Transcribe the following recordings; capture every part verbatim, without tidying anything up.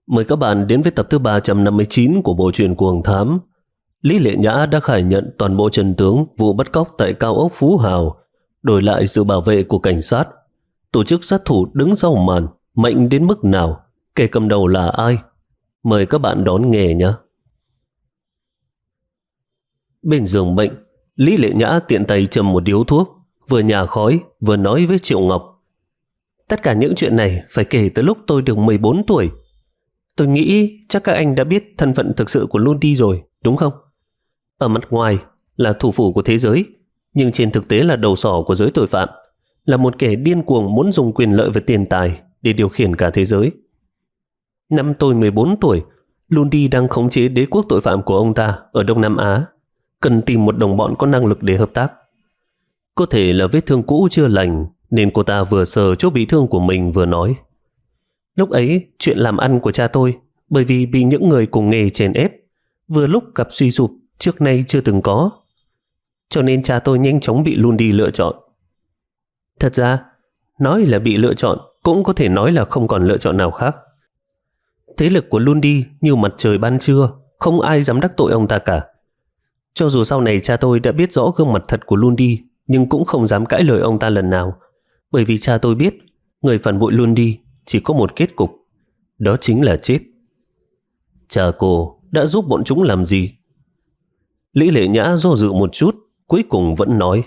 Mời các bạn đến với tập thứ ba trăm năm mươi chín của bộ truyện Cuồng Thám. Lý Lệ Nhã đã khai nhận toàn bộ chân tướng vụ bắt cóc tại cao ốc Phú Hào, đổi lại sự bảo vệ của cảnh sát. Tổ chức sát thủ đứng sau màn mạnh đến mức nào, kẻ cầm đầu là ai? Mời các bạn đón nghe nhé. Bên giường bệnh, Lý Lệ Nhã tiện tay châm một điếu thuốc, vừa nhả khói vừa nói với Triệu Ngọc. Tất cả những chuyện này phải kể từ lúc tôi được mười bốn tuổi. Tôi nghĩ chắc các anh đã biết thân phận thực sự của Lundi rồi, đúng không? Ở mặt ngoài là thủ phủ của thế giới, nhưng trên thực tế là đầu sỏ của giới tội phạm, là một kẻ điên cuồng muốn dùng quyền lợi và tiền tài để điều khiển cả thế giới. Năm tôi mười bốn tuổi, Lundi đang khống chế đế quốc tội phạm của ông ta ở Đông Nam Á, cần tìm một đồng bọn có năng lực để hợp tác. Có thể là vết thương cũ chưa lành, nên cô ta vừa sờ chỗ bị thương của mình vừa nói. Lúc ấy, chuyện làm ăn của cha tôi bởi vì bị những người cùng nghề chèn ép, vừa lúc gặp suy sụp trước nay chưa từng có. Cho nên cha tôi nhanh chóng bị Lundi lựa chọn. Thật ra, nói là bị lựa chọn cũng có thể nói là không còn lựa chọn nào khác. Thế lực của Lundi như mặt trời ban trưa, không ai dám đắc tội ông ta cả. Cho dù sau này cha tôi đã biết rõ gương mặt thật của Lundi, nhưng cũng không dám cãi lời ông ta lần nào, bởi vì cha tôi biết người phản bội Lundi chỉ có một kết cục, đó chính là chết. Cha cô đã giúp bọn chúng làm gì? Lý Lệ Nhã do dự một chút, cuối cùng vẫn nói.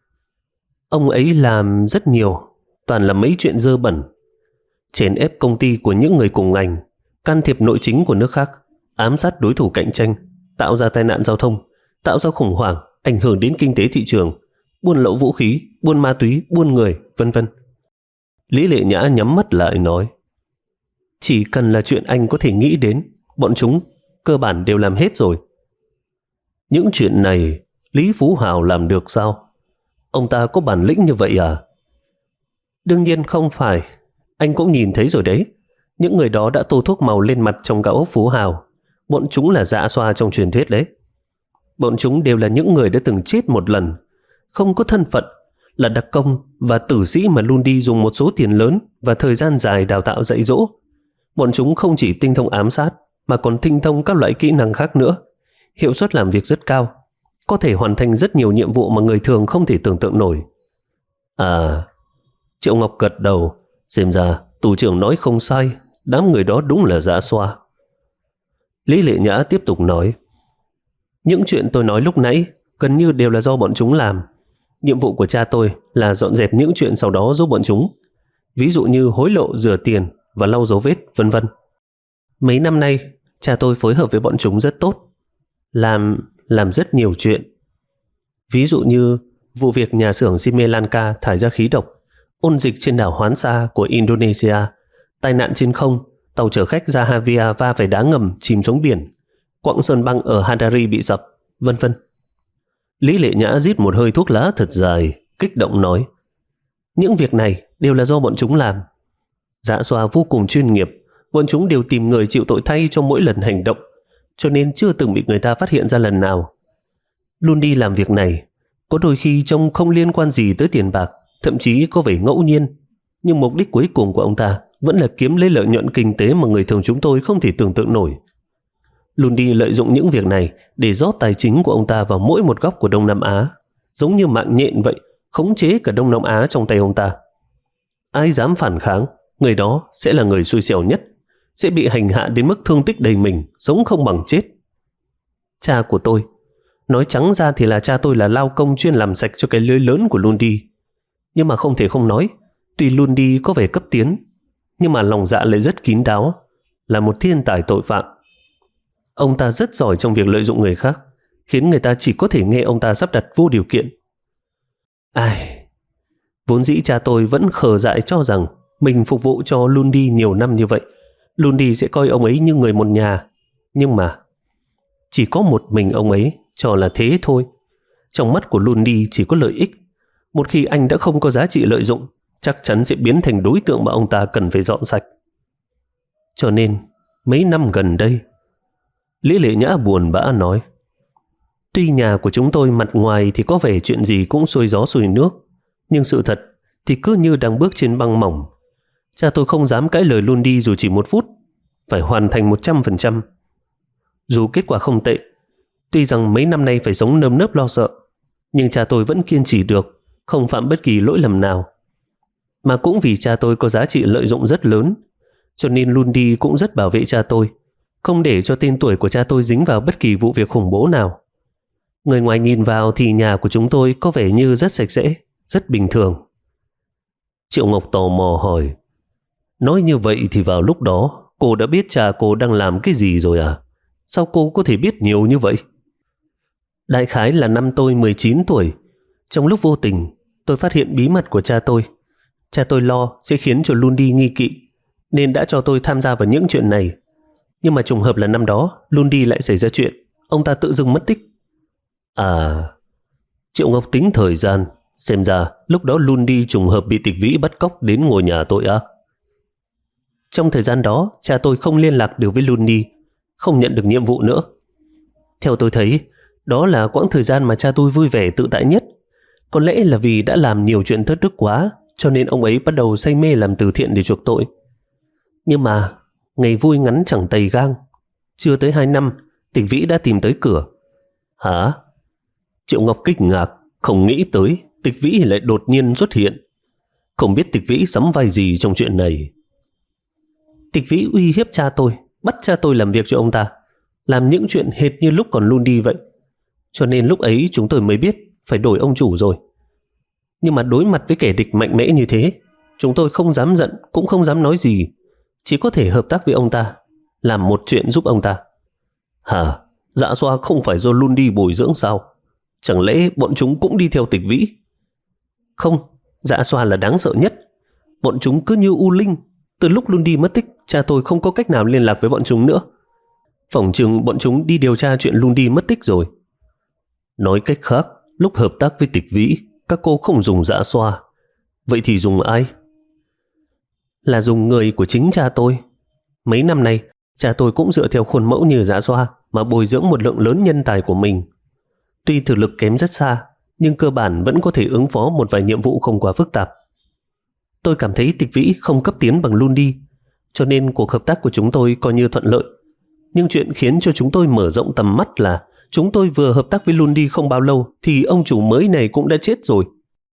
Ông ấy làm rất nhiều, toàn là mấy chuyện dơ bẩn. Chèn ép công ty của những người cùng ngành, can thiệp nội chính của nước khác, ám sát đối thủ cạnh tranh, tạo ra tai nạn giao thông, tạo ra khủng hoảng, ảnh hưởng đến kinh tế thị trường, buôn lậu vũ khí, buôn ma túy, buôn người, vân vân. Lý Lệ Nhã nhắm mắt lại nói. Chỉ cần là chuyện anh có thể nghĩ đến, bọn chúng cơ bản đều làm hết rồi. Những chuyện này Lý Phú Hào làm được sao? Ông ta có bản lĩnh như vậy à? Đương nhiên không phải. Anh cũng nhìn thấy rồi đấy. Những người đó đã tô thuốc màu lên mặt trong cao ốc Phú Hào. Bọn chúng là dạ xoa trong truyền thuyết đấy. Bọn chúng đều là những người đã từng chết một lần, không có thân phận, là đặc công và tử sĩ mà Lundi dùng một số tiền lớn và thời gian dài đào tạo dạy dỗ. Bọn chúng không chỉ tinh thông ám sát mà còn tinh thông các loại kỹ năng khác nữa. Hiệu suất làm việc rất cao, có thể hoàn thành rất nhiều nhiệm vụ mà người thường không thể tưởng tượng nổi. À, Triệu Ngọc gật đầu. Xem ra tù trưởng nói không sai, đám người đó đúng là dã xoa. Lý Lệ Nhã tiếp tục nói. Những chuyện tôi nói lúc nãy gần như đều là do bọn chúng làm. Nhiệm vụ của cha tôi là dọn dẹp những chuyện sau đó giúp bọn chúng, ví dụ như hối lộ, rửa tiền và lau dấu vết, vân vân. Mấy năm nay, cha tôi phối hợp với bọn chúng rất tốt, làm làm rất nhiều chuyện. Ví dụ như vụ việc nhà xưởng Sri Lanka thải ra khí độc, ôn dịch trên đảo Hoán Sa của Indonesia, tai nạn trên không, tàu chở khách Jahavia va phải đá ngầm chìm xuống biển, quặng sơn băng ở Hadari bị sập, vân vân. Lý Lệ Nhã rít một hơi thuốc lá thật dài, kích động nói. Những việc này đều là do bọn chúng làm. Dạ xoa vô cùng chuyên nghiệp, bọn chúng đều tìm người chịu tội thay cho mỗi lần hành động, cho nên chưa từng bị người ta phát hiện ra lần nào. Lundi làm việc này, có đôi khi trông không liên quan gì tới tiền bạc, thậm chí có vẻ ngẫu nhiên, nhưng mục đích cuối cùng của ông ta vẫn là kiếm lấy lợi nhuận kinh tế mà người thường chúng tôi không thể tưởng tượng nổi. Lundi lợi dụng những việc này để rót tài chính của ông ta vào mỗi một góc của Đông Nam Á, giống như mạng nhện vậy, khống chế cả Đông Nam Á trong tay ông ta. Ai dám phản kháng, người đó sẽ là người xui xẻo nhất, sẽ bị hành hạ đến mức thương tích đầy mình, sống không bằng chết. Cha của tôi, nói trắng ra thì là cha tôi là lao công chuyên làm sạch cho cái lưới lớn của Lundi. Nhưng mà không thể không nói, tuy Lundi có vẻ cấp tiến, nhưng mà lòng dạ lại rất kín đáo, là một thiên tài tội phạm. Ông ta rất giỏi trong việc lợi dụng người khác, khiến người ta chỉ có thể nghe ông ta sắp đặt vô điều kiện. Ai, vốn dĩ cha tôi vẫn khờ dại cho rằng mình phục vụ cho Lundi nhiều năm như vậy, Lundi sẽ coi ông ấy như người một nhà. Nhưng mà chỉ có một mình ông ấy cho là thế thôi. Trong mắt của Lundi chỉ có lợi ích. Một khi anh đã không có giá trị lợi dụng, chắc chắn sẽ biến thành đối tượng mà ông ta cần phải dọn sạch. Cho nên mấy năm gần đây, Lý Lệ Nhã buồn bã nói, tuy nhà của chúng tôi mặt ngoài thì có vẻ chuyện gì cũng xuôi gió xuôi nước, nhưng sự thật thì cứ như đang bước trên băng mỏng. Cha tôi không dám cãi lời Lundi dù chỉ một phút. phải hoàn thành một trăm phần trăm. Dù kết quả không tệ, tuy rằng mấy năm nay phải sống nơm nớp lo sợ, nhưng cha tôi vẫn kiên trì được, không phạm bất kỳ lỗi lầm nào. Mà cũng vì cha tôi có giá trị lợi dụng rất lớn, cho nên Lundi cũng rất bảo vệ cha tôi, không để cho tên tuổi của cha tôi dính vào bất kỳ vụ việc khủng bố nào. Người ngoài nhìn vào thì nhà của chúng tôi có vẻ như rất sạch sẽ, rất bình thường. Triệu Ngọc tò mò hỏi, nói như vậy thì vào lúc đó cô đã biết cha cô đang làm cái gì rồi à? Sao cô có thể biết nhiều như vậy? Đại khái là năm tôi mười chín tuổi, trong lúc vô tình tôi phát hiện bí mật của cha tôi. Cha tôi lo sẽ khiến cho Lundi nghi kỵ, nên đã cho tôi tham gia vào những chuyện này. Nhưng mà trùng hợp là năm đó Lundi lại xảy ra chuyện, ông ta tự dưng mất tích. À, Triệu Ngọc tính thời gian, xem ra lúc đó Lundi trùng hợp bị Tịch Vĩ bắt cóc đến ngôi nhà tội ác. Trong thời gian đó, cha tôi không liên lạc được với Lundi, không nhận được nhiệm vụ nữa. Theo tôi thấy, đó là quãng thời gian mà cha tôi vui vẻ tự tại nhất. Có lẽ là vì đã làm nhiều chuyện thất đức quá, cho nên ông ấy bắt đầu say mê làm từ thiện để chuộc tội. Nhưng mà, ngày vui ngắn chẳng tày gang. Chưa tới hai năm, Tịch Vĩ đã tìm tới cửa. Hả? Triệu Ngọc kinh ngạc, không nghĩ tới Tịch Vĩ lại đột nhiên xuất hiện. Không biết Tịch Vĩ sắm vai gì trong chuyện này. Tịch Vĩ uy hiếp cha tôi, bắt cha tôi làm việc cho ông ta, làm những chuyện hệt như lúc còn Lundi vậy. Cho nên lúc ấy chúng tôi mới biết phải đổi ông chủ rồi. Nhưng mà đối mặt với kẻ địch mạnh mẽ như thế, chúng tôi không dám giận, cũng không dám nói gì, chỉ có thể hợp tác với ông ta, làm một chuyện giúp ông ta. Hả? Dạ Xoa không phải do Lundi bồi dưỡng sao? Chẳng lẽ bọn chúng cũng đi theo Tịch Vĩ? Không, Dạ Xoa là đáng sợ nhất. Bọn chúng cứ như u linh. Từ lúc Lundi mất tích, cha tôi không có cách nào liên lạc với bọn chúng nữa. Phỏng chừng bọn chúng đi điều tra chuyện Lundi mất tích rồi. Nói cách khác, lúc hợp tác với Tịch Vĩ, các cô không dùng Dạ Xoa. Vậy thì dùng ai? Là dùng người của chính cha tôi. Mấy năm nay, cha tôi cũng dựa theo khuôn mẫu như Dạ Xoa mà bồi dưỡng một lượng lớn nhân tài của mình. Tuy thực lực kém rất xa, nhưng cơ bản vẫn có thể ứng phó một vài nhiệm vụ không quá phức tạp. Tôi cảm thấy Tịch Vĩ không cấp tiến bằng Lundi, cho nên cuộc hợp tác của chúng tôi coi như thuận lợi. Nhưng chuyện khiến cho chúng tôi mở rộng tầm mắt là chúng tôi vừa hợp tác với Lundi không bao lâu thì ông chủ mới này cũng đã chết rồi.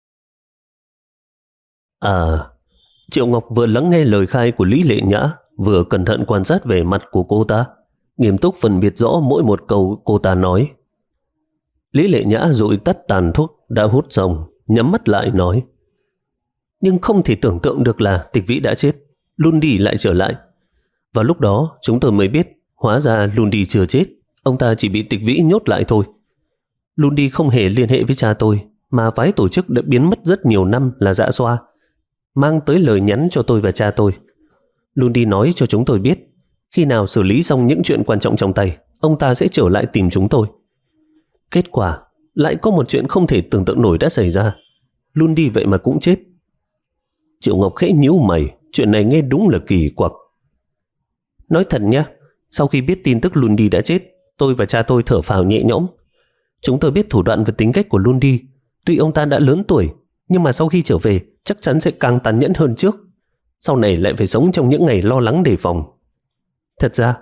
À, Triệu Ngọc vừa lắng nghe lời khai của Lý Lệ Nhã, vừa cẩn thận quan sát vẻ mặt của cô ta, nghiêm túc phân biệt rõ mỗi một câu cô ta nói. Lý Lệ Nhã dụi tắt tàn thuốc đã hút xong, nhắm mắt lại nói, nhưng không thể tưởng tượng được là Tịch Vĩ đã chết, Lundi lại trở lại. Vào lúc đó chúng tôi mới biết, hóa ra Lundi chưa chết, ông ta chỉ bị Tịch Vĩ nhốt lại thôi. Lundi không hề liên hệ với cha tôi, mà phái tổ chức đã biến mất rất nhiều năm là Dạ Xoa, mang tới lời nhắn cho tôi và cha tôi. Lundi nói cho chúng tôi biết, khi nào xử lý xong những chuyện quan trọng trong tay, ông ta sẽ trở lại tìm chúng tôi. Kết quả, lại có một chuyện không thể tưởng tượng nổi đã xảy ra. Lundi vậy mà cũng chết. Triệu Ngọc khẽ nhíu mày, chuyện này nghe đúng là kỳ quặc. Nói thật nhá, sau khi biết tin tức Lundi đã chết, tôi và cha tôi thở phào nhẹ nhõm. Chúng tôi biết thủ đoạn và tính cách của Lundi. Tuy ông ta đã lớn tuổi, nhưng mà sau khi trở về chắc chắn sẽ càng tàn nhẫn hơn trước. Sau này lại phải sống trong những ngày lo lắng đề phòng. Thật ra,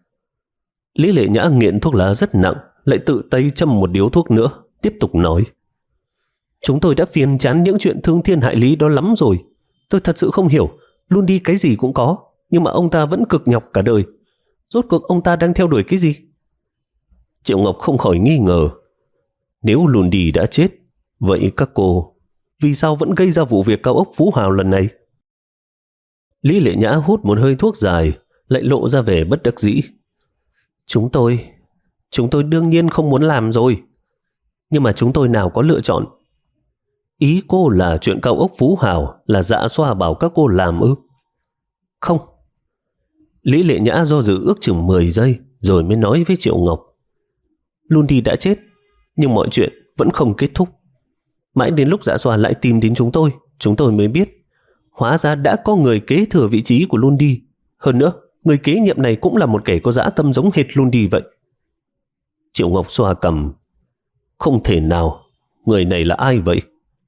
Lý Lệ Nhã nghiện thuốc lá rất nặng, lại tự tay châm một điếu thuốc nữa, tiếp tục nói. Chúng tôi đã phiền chán những chuyện thương thiên hại lý đó lắm rồi. Tôi thật sự không hiểu, Lundi cái gì cũng có, nhưng mà ông ta vẫn cực nhọc cả đời. Rốt cuộc ông ta đang theo đuổi cái gì? Triệu Ngọc không khỏi nghi ngờ. Nếu Lundi đã chết, vậy các cô vì sao vẫn gây ra vụ việc cao ốc Phú Hào lần này? Lý Lệ Nhã hút một hơi thuốc dài, lại lộ ra vẻ bất đắc dĩ. Chúng tôi, chúng tôi đương nhiên không muốn làm rồi. Nhưng mà chúng tôi nào có lựa chọn. Ý cô là chuyện cao ốc Phú Hào là Dạ Xoa bảo các cô làm ư? Không. Lý Lệ Nhã do dự ước chừng mười giây rồi mới nói với Triệu Ngọc. Lundi đã chết, nhưng mọi chuyện vẫn không kết thúc. Mãi đến lúc Dạ Xoa lại tìm đến chúng tôi, chúng tôi mới biết hóa ra đã có người kế thừa vị trí của Lundi. Hơn nữa, người kế nhiệm này cũng là một kẻ có dã tâm giống hệt Lundi vậy. Triệu Ngọc xoa cằm. Không thể nào, người này là ai vậy?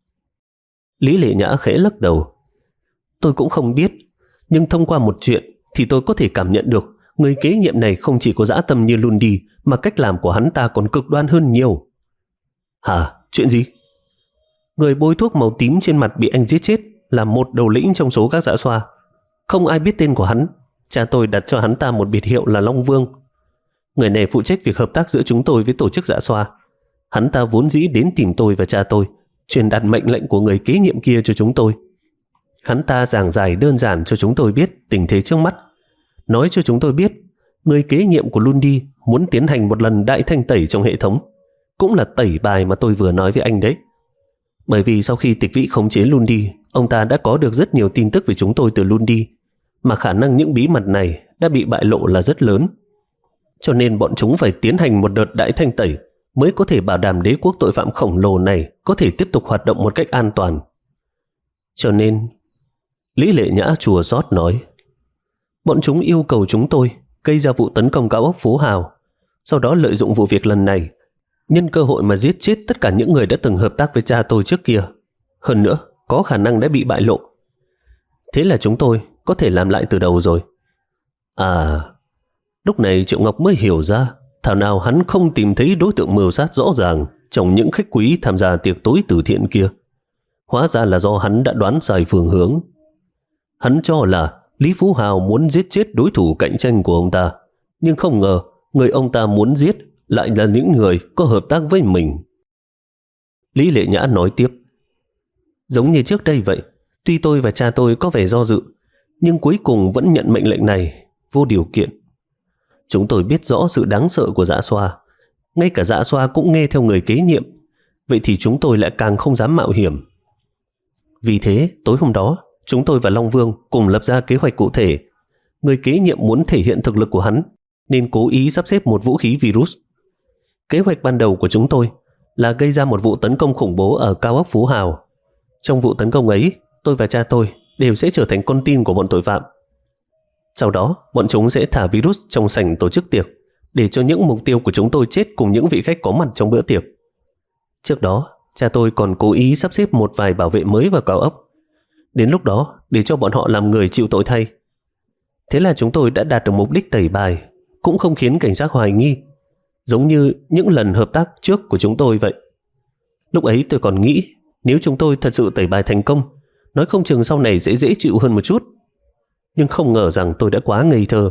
Lý Lệ Nhã khẽ lắc đầu. Tôi cũng không biết, nhưng thông qua một chuyện thì tôi có thể cảm nhận được người kế nhiệm này không chỉ có dã tâm như Lundi, mà cách làm của hắn ta còn cực đoan hơn nhiều. Hả? Chuyện gì? Người bôi thuốc màu tím trên mặt bị anh giết chết là một đầu lĩnh trong số các dã xoa. Không ai biết tên của hắn. Cha tôi đặt cho hắn ta một biệt hiệu là Long Vương. Người này phụ trách việc hợp tác giữa chúng tôi với tổ chức dã xoa. Hắn ta vốn dĩ đến tìm tôi và cha tôi, truyền đạt mệnh lệnh của người kế nhiệm kia cho chúng tôi. Hắn ta giảng giải đơn giản cho chúng tôi biết tình thế trước mắt, nói cho chúng tôi biết người kế nhiệm của Lundi muốn tiến hành một lần đại thanh tẩy trong hệ thống, cũng là tẩy bài mà tôi vừa nói với anh đấy. Bởi vì sau khi tịch vĩ khống chế Lundi, ông ta đã có được rất nhiều tin tức về chúng tôi từ Lundi, mà khả năng những bí mật này đã bị bại lộ là rất lớn. Cho nên bọn chúng phải tiến hành một đợt đại thanh tẩy mới có thể bảo đảm đế quốc tội phạm khổng lồ này có thể tiếp tục hoạt động một cách an toàn. Cho nên, Lý Lệ Nhã chùa xót nói, bọn chúng yêu cầu chúng tôi gây ra vụ tấn công cao ốc Phú Hào, sau đó lợi dụng vụ việc lần này, nhân cơ hội mà giết chết tất cả những người đã từng hợp tác với cha tôi trước kia. Hơn nữa, có khả năng đã bị bại lộ. Thế là chúng tôi có thể làm lại từ đầu rồi. À, lúc này Triệu Ngọc mới hiểu ra thảo nào hắn không tìm thấy đối tượng mưu sát rõ ràng trong những khách quý tham gia tiệc tối từ thiện kia. Hóa ra là do hắn đã đoán sai phương hướng. Hắn cho là Lý Phú Hào muốn giết chết đối thủ cạnh tranh của ông ta, nhưng không ngờ người ông ta muốn giết lại là những người có hợp tác với mình. Lý Lệ Nhã nói tiếp, giống như trước đây vậy, tuy tôi và cha tôi có vẻ do dự, nhưng cuối cùng vẫn nhận mệnh lệnh này vô điều kiện. Chúng tôi biết rõ sự đáng sợ của dã xoa, ngay cả dã xoa cũng nghe theo người kế nhiệm, vậy thì chúng tôi lại càng không dám mạo hiểm. Vì thế, tối hôm đó, chúng tôi và Long Vương cùng lập ra kế hoạch cụ thể. Người kế nhiệm muốn thể hiện thực lực của hắn, nên cố ý sắp xếp một vũ khí virus. Kế hoạch ban đầu của chúng tôi là gây ra một vụ tấn công khủng bố ở cao ốc Phú Hào. Trong vụ tấn công ấy, tôi và cha tôi đều sẽ trở thành con tin của bọn tội phạm. Sau đó, bọn chúng sẽ thả virus trong sảnh tổ chức tiệc, để cho những mục tiêu của chúng tôi chết cùng những vị khách có mặt trong bữa tiệc. Trước đó, cha tôi còn cố ý sắp xếp một vài bảo vệ mới vào cao ốc. Đến lúc đó, để cho bọn họ làm người chịu tội thay. Thế là chúng tôi đã đạt được mục đích tẩy bài, cũng không khiến cảnh sát hoài nghi, giống như những lần hợp tác trước của chúng tôi vậy. Lúc ấy tôi còn nghĩ, nếu chúng tôi thật sự tẩy bài thành công, nói không chừng sau này sẽ dễ chịu hơn một chút. Nhưng không ngờ rằng tôi đã quá ngây thơ.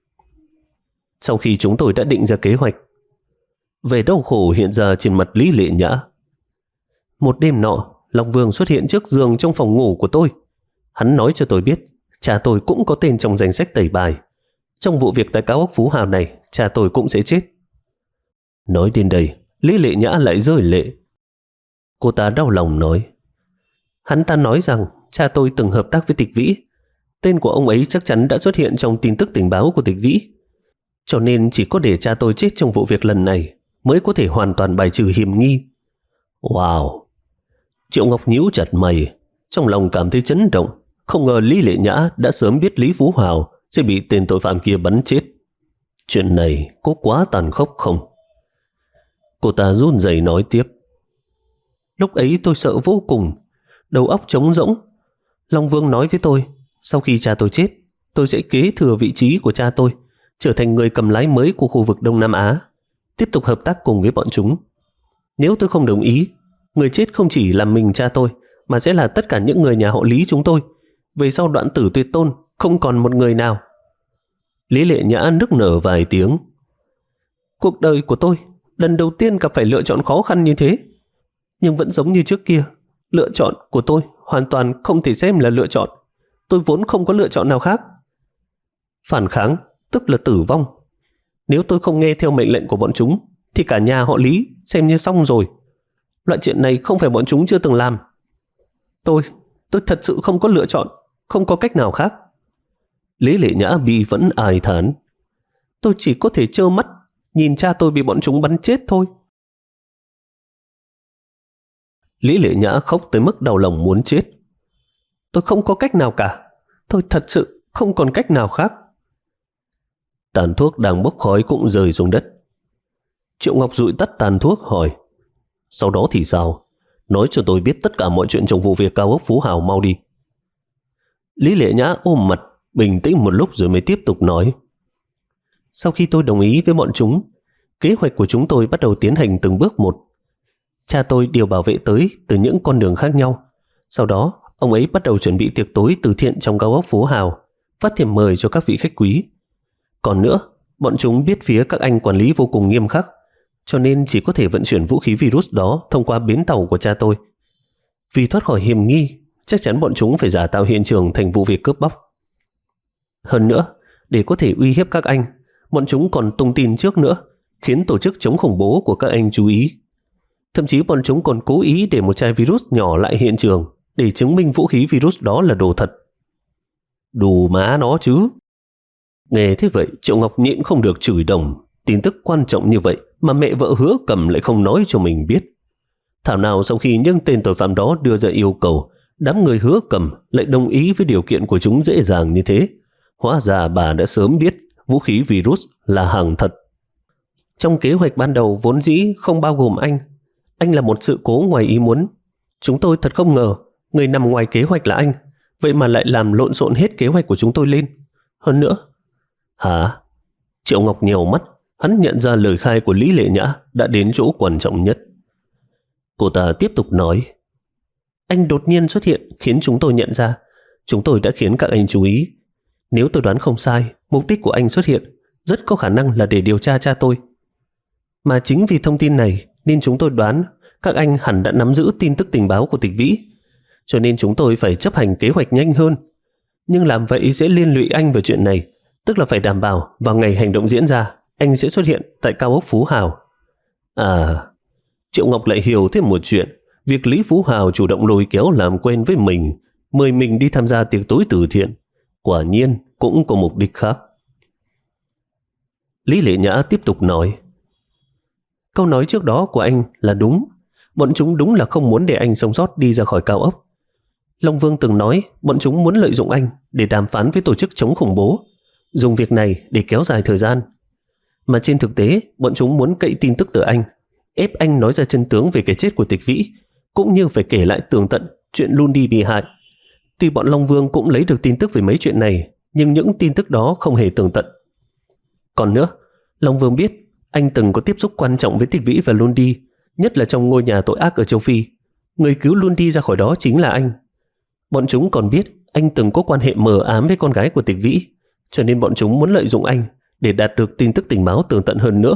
Sau khi chúng tôi đã định ra kế hoạch, vẻ đau khổ hiện ra trên mặt Lý Lệ Nhã. Một đêm nọ, Long Vương xuất hiện trước giường trong phòng ngủ của tôi. Hắn nói cho tôi biết cha tôi cũng có tên trong danh sách tẩy bài. Trong vụ việc tại cao ốc Phú Hào này, cha tôi cũng sẽ chết. Nói đến đây, Lý Lệ Nhã lại rơi lệ. Cô ta đau lòng nói, hắn ta nói rằng cha tôi từng hợp tác với Tịch Vĩ. Tên của ông ấy chắc chắn đã xuất hiện trong tin tức tình báo của Tịch Vĩ. Cho nên chỉ có để cha tôi chết trong vụ việc lần này mới có thể hoàn toàn bài trừ hiểm nghi. Wow! Triệu Ngọc nhíu chặt mày, trong lòng cảm thấy chấn động. Không ngờ Lý Lệ Nhã đã sớm biết Lý Phú Hào sẽ bị tên tội phạm kia bắn chết. Chuyện này có quá tàn khốc không? Cô ta run rẩy nói tiếp. Lúc ấy tôi sợ vô cùng, đầu óc trống rỗng. Long Vương nói với tôi, sau khi cha tôi chết, tôi sẽ kế thừa vị trí của cha tôi, trở thành người cầm lái mới của khu vực Đông Nam Á, tiếp tục hợp tác cùng với bọn chúng. Nếu tôi không đồng ý, người chết không chỉ là mình cha tôi, mà sẽ là tất cả những người nhà họ Lý chúng tôi. Về sau đoạn tử tuyệt tôn, không còn một người nào. Lý Lệ Nhã nức nở vài tiếng. Cuộc đời của tôi lần đầu tiên gặp phải lựa chọn khó khăn như thế. Nhưng vẫn giống như trước kia, lựa chọn của tôi hoàn toàn không thể xem là lựa chọn. Tôi vốn không có lựa chọn nào khác. Phản kháng tức là tử vong. Nếu tôi không nghe theo mệnh lệnh của bọn chúng, thì cả nhà họ Lý xem như xong rồi. Loại chuyện này không phải bọn chúng chưa từng làm. Tôi, tôi thật sự không có lựa chọn, không có cách nào khác. Lý Lệ Nhã bi vẫn ai thán. Tôi chỉ có thể trơ mắt nhìn cha tôi bị bọn chúng bắn chết thôi. Lý Lệ Nhã khóc tới mức đau lòng muốn chết. Tôi không có cách nào cả. Tôi thật sự không còn cách nào khác. Tàn thuốc đang bốc khói cũng rơi xuống đất. Triệu Ngọc dụi tắt tàn thuốc hỏi, sau đó thì sao? Nói cho tôi biết tất cả mọi chuyện trong vụ việc cao ốc Phú Hào mau đi. Lý Lệ Nhã ôm mặt, bình tĩnh một lúc rồi mới tiếp tục nói. Sau khi tôi đồng ý với bọn chúng, kế hoạch của chúng tôi bắt đầu tiến hành từng bước một. Cha tôi điều bảo vệ tới từ những con đường khác nhau. Sau đó, ông ấy bắt đầu chuẩn bị tiệc tối từ thiện trong cao ốc Phú Hào, phát thiệp mời cho các vị khách quý. Còn nữa, bọn chúng biết phía các anh quản lý vô cùng nghiêm khắc, cho nên chỉ có thể vận chuyển vũ khí virus đó thông qua bến tàu của cha tôi. Vì thoát khỏi hiểm nghi, chắc chắn bọn chúng phải giả tạo hiện trường thành vụ việc cướp bóc. Hơn nữa, để có thể uy hiếp các anh, bọn chúng còn tung tin trước nữa, khiến tổ chức chống khủng bố của các anh chú ý. Thậm chí bọn chúng còn cố ý để một chai virus nhỏ lại hiện trường để chứng minh vũ khí virus đó là đồ thật. Đủ má nó chứ. Nghe thế vậy, Triệu Ngọc nhịn không được chửi đồng. Tin tức quan trọng như vậy mà mẹ vợ Hứa Cầm lại không nói cho mình biết. Thảo nào sau khi những tên tội phạm đó đưa ra yêu cầu, đám người Hứa Cầm lại đồng ý với điều kiện của chúng dễ dàng như thế. Hóa ra bà đã sớm biết vũ khí virus là hàng thật. Trong kế hoạch ban đầu vốn dĩ không bao gồm anh. Anh là một sự cố ngoài ý muốn. Chúng tôi thật không ngờ người nằm ngoài kế hoạch là anh, vậy mà lại làm lộn xộn hết kế hoạch của chúng tôi lên. Hơn nữa... Hả? Triệu Ngọc nhèo mắt, hắn nhận ra lời khai của Lý Lệ Nhã đã đến chỗ quan trọng nhất. Cô ta tiếp tục nói: Anh đột nhiên xuất hiện khiến chúng tôi nhận ra. Chúng tôi đã khiến các anh chú ý. Nếu tôi đoán không sai, mục đích của anh xuất hiện rất có khả năng là để điều tra cha tôi. Mà chính vì thông tin này nên chúng tôi đoán các anh hẳn đã nắm giữ tin tức tình báo của Tịch Vĩ. Cho nên chúng tôi phải chấp hành kế hoạch nhanh hơn. Nhưng làm vậy sẽ liên lụy anh vào chuyện này, tức là phải đảm bảo vào ngày hành động diễn ra, anh sẽ xuất hiện tại cao ốc Phú Hào. À, Triệu Ngọc lại hiểu thêm một chuyện. Việc Lý Phú Hào chủ động lôi kéo làm quen với mình, mời mình đi tham gia tiệc tối từ thiện, quả nhiên cũng có mục đích khác. Lý Lệ Nhã tiếp tục nói: Câu nói trước đó của anh là đúng. Bọn chúng đúng là không muốn để anh sống sót đi ra khỏi cao ốc. Long Vương từng nói bọn chúng muốn lợi dụng anh để đàm phán với tổ chức chống khủng bố, dùng việc này để kéo dài thời gian. Mà trên thực tế, bọn chúng muốn cậy tin tức từ anh, ép anh nói ra chân tướng về cái chết của Tịch Vĩ, cũng như phải kể lại tường tận chuyện Lundi bị hại. Tuy bọn Long Vương cũng lấy được tin tức về mấy chuyện này, nhưng những tin tức đó không hề tường tận. Còn nữa, Long Vương biết anh từng có tiếp xúc quan trọng với Tịch Vĩ và Lundi, nhất là trong ngôi nhà tội ác ở châu Phi. Người cứu Lundi ra khỏi đó chính là anh. Bọn chúng còn biết anh từng có quan hệ mờ ám với con gái của Tịch Vĩ, cho nên bọn chúng muốn lợi dụng anh để đạt được tin tức tình báo tường tận hơn nữa.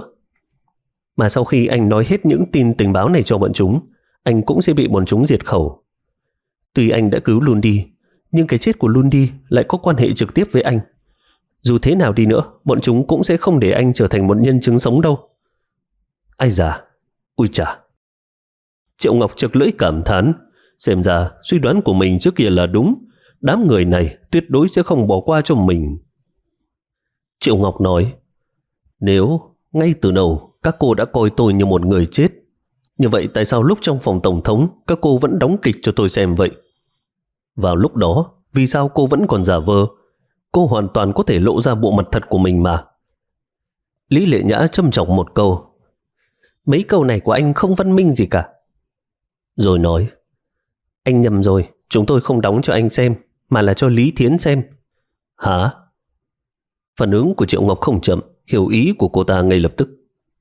Mà sau khi anh nói hết những tin tình báo này cho bọn chúng, anh cũng sẽ bị bọn chúng diệt khẩu. Tuy anh đã cứu Lundi, nhưng cái chết của Lundi lại có quan hệ trực tiếp với anh. Dù thế nào đi nữa, bọn chúng cũng sẽ không để anh trở thành một nhân chứng sống đâu. Ai già, ui chà. Triệu Ngọc chật lưỡi cảm thán, xem ra suy đoán của mình trước kia là đúng. Đám người này tuyệt đối sẽ không bỏ qua cho mình. Triệu Ngọc nói: Nếu ngay từ đầu các cô đã coi tôi như một người chết, như vậy tại sao lúc trong phòng tổng thống các cô vẫn đóng kịch cho tôi xem vậy? Vào lúc đó, vì sao cô vẫn còn giả vờ? Cô hoàn toàn có thể lộ ra bộ mặt thật của mình mà. Lý Lệ Nhã châm chọc một câu: Mấy câu này của anh không văn minh gì cả. Rồi nói: Anh nhầm rồi, chúng tôi không đóng cho anh xem, mà là cho Lý Thiến xem. Hả? Phản ứng của Triệu Ngọc không chậm, hiểu ý của cô ta ngay lập tức.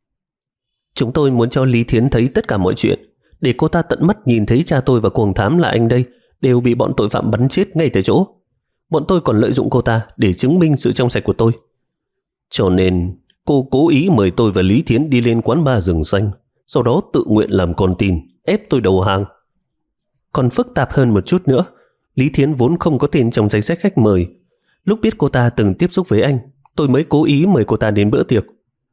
Chúng tôi muốn cho Lý Thiến thấy tất cả mọi chuyện, để cô ta tận mắt nhìn thấy cha tôi và cuồng thám là anh đây đều bị bọn tội phạm bắn chết ngay tại chỗ. Bọn tôi còn lợi dụng cô ta để chứng minh sự trong sạch của tôi. Cho nên cô cố ý mời tôi và Lý Thiến đi lên quán bar rừng xanh, sau đó tự nguyện làm con tin, ép tôi đầu hàng. Còn phức tạp hơn một chút nữa, Lý Thiến vốn không có tên trong danh sách khách mời. Lúc biết cô ta từng tiếp xúc với anh, tôi mới cố ý mời cô ta đến bữa tiệc.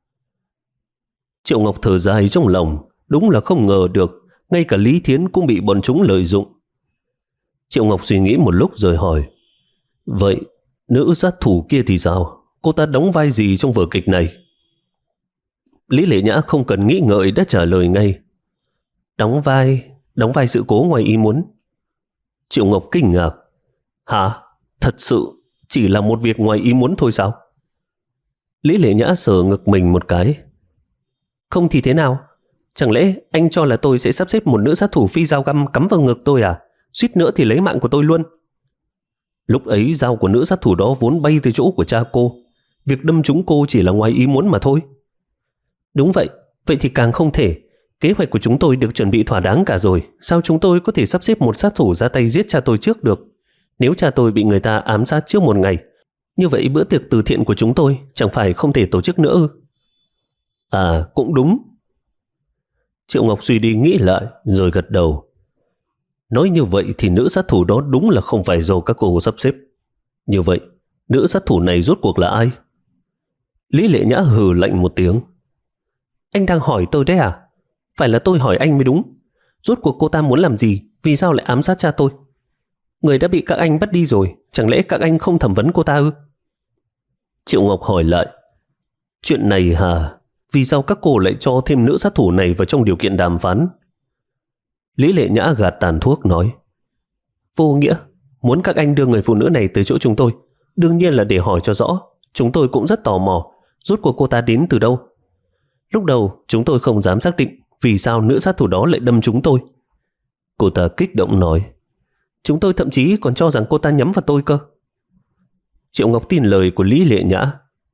Triệu Ngọc thở dài trong lòng, đúng là không ngờ được, ngay cả Lý Thiến cũng bị bọn chúng lợi dụng. Triệu Ngọc suy nghĩ một lúc rồi hỏi: Vậy nữ sát thủ kia thì sao? Cô ta đóng vai gì trong vở kịch này? Lý Lệ Nhã không cần nghĩ ngợi đã trả lời ngay: Đóng vai, đóng vai sự cố ngoài ý muốn. Triệu Ngọc kinh ngạc: Hả? Thật sự chỉ là một việc ngoài ý muốn thôi sao? Lý Lệ Nhã sờ ngực mình một cái: Không thì thế nào? Chẳng lẽ anh cho là tôi sẽ sắp xếp một nữ sát thủ phi dao găm cắm vào ngực tôi à? Suýt nữa thì lấy mạng của tôi luôn. Lúc ấy dao của nữ sát thủ đó vốn bay từ chỗ của cha cô. Việc đâm trúng cô chỉ là ngoài ý muốn mà thôi. Đúng vậy, vậy thì càng không thể. Kế hoạch của chúng tôi được chuẩn bị thỏa đáng cả rồi. Sao chúng tôi có thể sắp xếp một sát thủ ra tay giết cha tôi trước được? Nếu cha tôi bị người ta ám sát trước một ngày, như vậy bữa tiệc từ thiện của chúng tôi chẳng phải không thể tổ chức nữa ư? À, cũng đúng. Triệu Ngọc suy đi nghĩ lại rồi gật đầu. Nói như vậy thì nữ sát thủ đó đúng là không phải do các cô sắp xếp. Như vậy, nữ sát thủ này rốt cuộc là ai? Lý Lệ Nhã hừ lạnh một tiếng. Anh đang hỏi tôi đấy à? Phải là tôi hỏi anh mới đúng. Rốt cuộc cô ta muốn làm gì? Vì sao lại ám sát cha tôi? Người đã bị các anh bắt đi rồi, chẳng lẽ các anh không thẩm vấn cô ta ư? Triệu Ngọc hỏi lại. Chuyện này hả? Vì sao các cô lại cho thêm nữ sát thủ này vào trong điều kiện đàm phán? Lý Lệ Nhã gạt tàn thuốc nói. Vô nghĩa, muốn các anh đưa người phụ nữ này tới chỗ chúng tôi, đương nhiên là để hỏi cho rõ. Chúng tôi cũng rất tò mò, rốt cuộc cô ta đến từ đâu. Lúc đầu chúng tôi không dám xác định vì sao nữ sát thủ đó lại đâm chúng tôi. Cô ta kích động nói. Chúng tôi thậm chí còn cho rằng cô ta nhắm vào tôi cơ. Triệu Ngọc tin lời của Lý Lệ Nhã.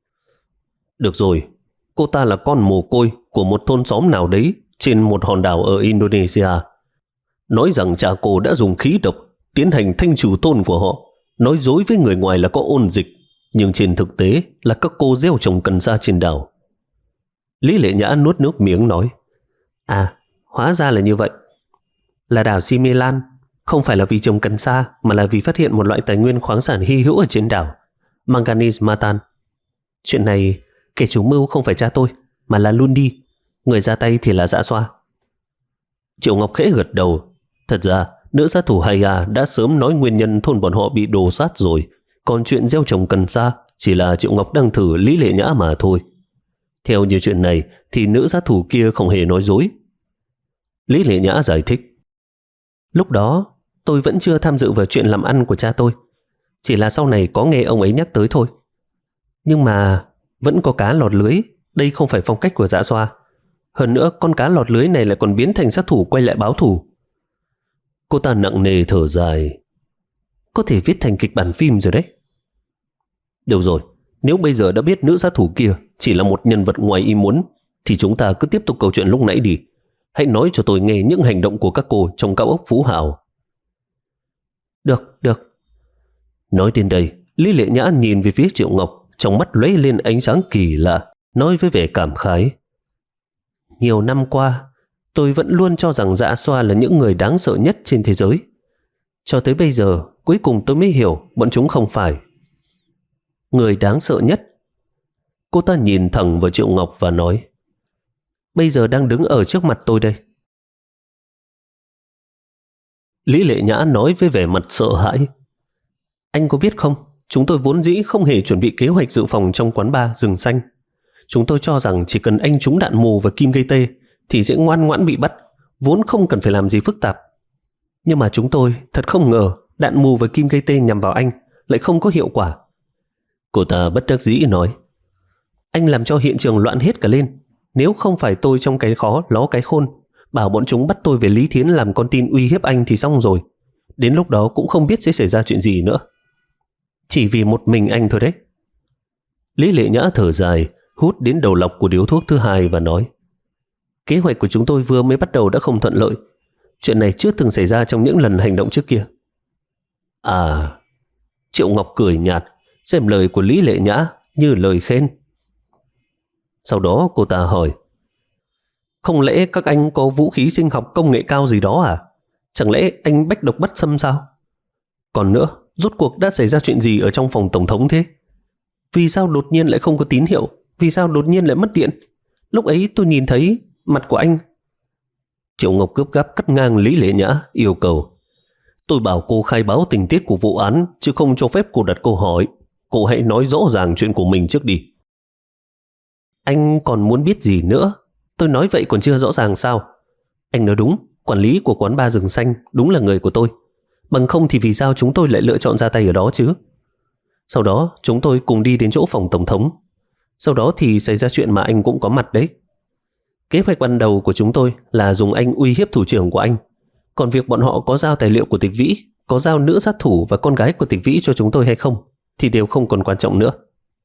Được rồi, cô ta là con mồ côi của một thôn xóm nào đấy trên một hòn đảo ở Indonesia. Nói rằng cha cô đã dùng khí độc tiến hành thanh trừ thôn của họ, nói dối với người ngoài là có ôn dịch, nhưng trên thực tế là các cô gieo trồng cần sa trên đảo. Lý Lệ Nhã nuốt nước miếng nói. À, hóa ra là như vậy. Là đảo Similan, không phải là vì trồng cần sa mà là vì phát hiện một loại tài nguyên khoáng sản hy hữu ở trên đảo, manganese matan. Chuyện này kẻ chủ mưu không phải cha tôi mà là Lundi, người ra tay thì là Dạ Xoa. Triệu Ngọc khẽ gật đầu. Thật ra nữ sát thủ Haya đã sớm nói nguyên nhân thôn bọn họ bị đồ sát rồi, còn chuyện gieo trồng cần sa chỉ là Triệu Ngọc đang thử Lý Lệ Nhã mà thôi. Theo như chuyện này thì nữ sát thủ kia không hề nói dối. Lý Lệ Nhã giải thích. Lúc đó tôi vẫn chưa tham dự vào chuyện làm ăn của cha tôi, chỉ là sau này có nghe ông ấy nhắc tới thôi. Nhưng mà vẫn có cá lọt lưới, đây không phải phong cách của Dạ Xoa. Hơn nữa con cá lọt lưới này lại còn biến thành sát thủ quay lại báo thù. Cô ta nặng nề thở dài. Có thể viết thành kịch bản phim rồi đấy. Được rồi, nếu bây giờ đã biết nữ sát thủ kia chỉ là một nhân vật ngoài ý muốn, thì chúng ta cứ tiếp tục câu chuyện lúc nãy đi. Hãy nói cho tôi nghe những hành động của các cô trong cao ốc Phú Hào. Được, được. Nói đến đây, Lý Lệ Nhã nhìn về phía Triệu Ngọc, trong mắt lóe lên ánh sáng kỳ lạ, nói với vẻ cảm khái. Nhiều năm qua, tôi vẫn luôn cho rằng Dạ Xoa là những người đáng sợ nhất trên thế giới. Cho tới bây giờ, cuối cùng tôi mới hiểu bọn chúng không phải. Người đáng sợ nhất? Cô ta nhìn thẳng vào Triệu Ngọc và nói. Bây giờ đang đứng ở trước mặt tôi đây. Lý Lệ Nhã nói với vẻ mặt sợ hãi. Anh có biết không, chúng tôi vốn dĩ không hề chuẩn bị kế hoạch dự phòng trong quán bar rừng xanh. Chúng tôi cho rằng chỉ cần anh trúng đạn mù và kim gây tê thì sẽ ngoan ngoãn bị bắt, vốn không cần phải làm gì phức tạp. Nhưng mà chúng tôi thật không ngờ đạn mù và kim gây tê nhằm vào anh lại không có hiệu quả. Cô ta bất đắc dĩ nói. Anh làm cho hiện trường loạn hết cả lên. Nếu không phải tôi trong cái khó ló cái khôn, bảo bọn chúng bắt tôi về Lý Thiến làm con tin uy hiếp anh thì xong rồi. Đến lúc đó cũng không biết sẽ xảy ra chuyện gì nữa. Chỉ vì một mình anh thôi đấy. Lý Lệ Nhã thở dài, hút đến đầu lọc của điếu thuốc thứ hai và nói. Kế hoạch của chúng tôi vừa mới bắt đầu đã không thuận lợi. Chuyện này chưa từng xảy ra trong những lần hành động trước kia. À, Triệu Ngọc cười nhạt, xem lời của Lý Lệ Nhã như lời khen. Sau đó cô ta hỏi. Không lẽ các anh có vũ khí sinh học công nghệ cao gì đó à? Chẳng lẽ anh bách độc bất xâm sao? Còn nữa, rốt cuộc đã xảy ra chuyện gì ở trong phòng tổng thống thế? Vì sao đột nhiên lại không có tín hiệu? Vì sao đột nhiên lại mất điện? Lúc ấy tôi nhìn thấy mặt của anh. Triệu Ngọc cướp gáp cắt ngang Lý Lệ Nhã, yêu cầu. Tôi bảo cô khai báo tình tiết của vụ án, chứ không cho phép cô đặt câu hỏi. Cô hãy nói rõ ràng chuyện của mình trước đi. Anh còn muốn biết gì nữa? Tôi nói vậy còn chưa rõ ràng sao? Anh nói đúng, quản lý của quán bar rừng xanh đúng là người của tôi. Bằng không thì vì sao chúng tôi lại lựa chọn ra tay ở đó chứ? Sau đó chúng tôi cùng đi đến chỗ phòng tổng thống. Sau đó thì xảy ra chuyện mà anh cũng có mặt đấy. Kế hoạch ban đầu của chúng tôi là dùng anh uy hiếp thủ trưởng của anh. Còn việc bọn họ có giao tài liệu của Tịch Vĩ, có giao nữ sát thủ và con gái của Tịch Vĩ cho chúng tôi hay không thì đều không còn quan trọng nữa.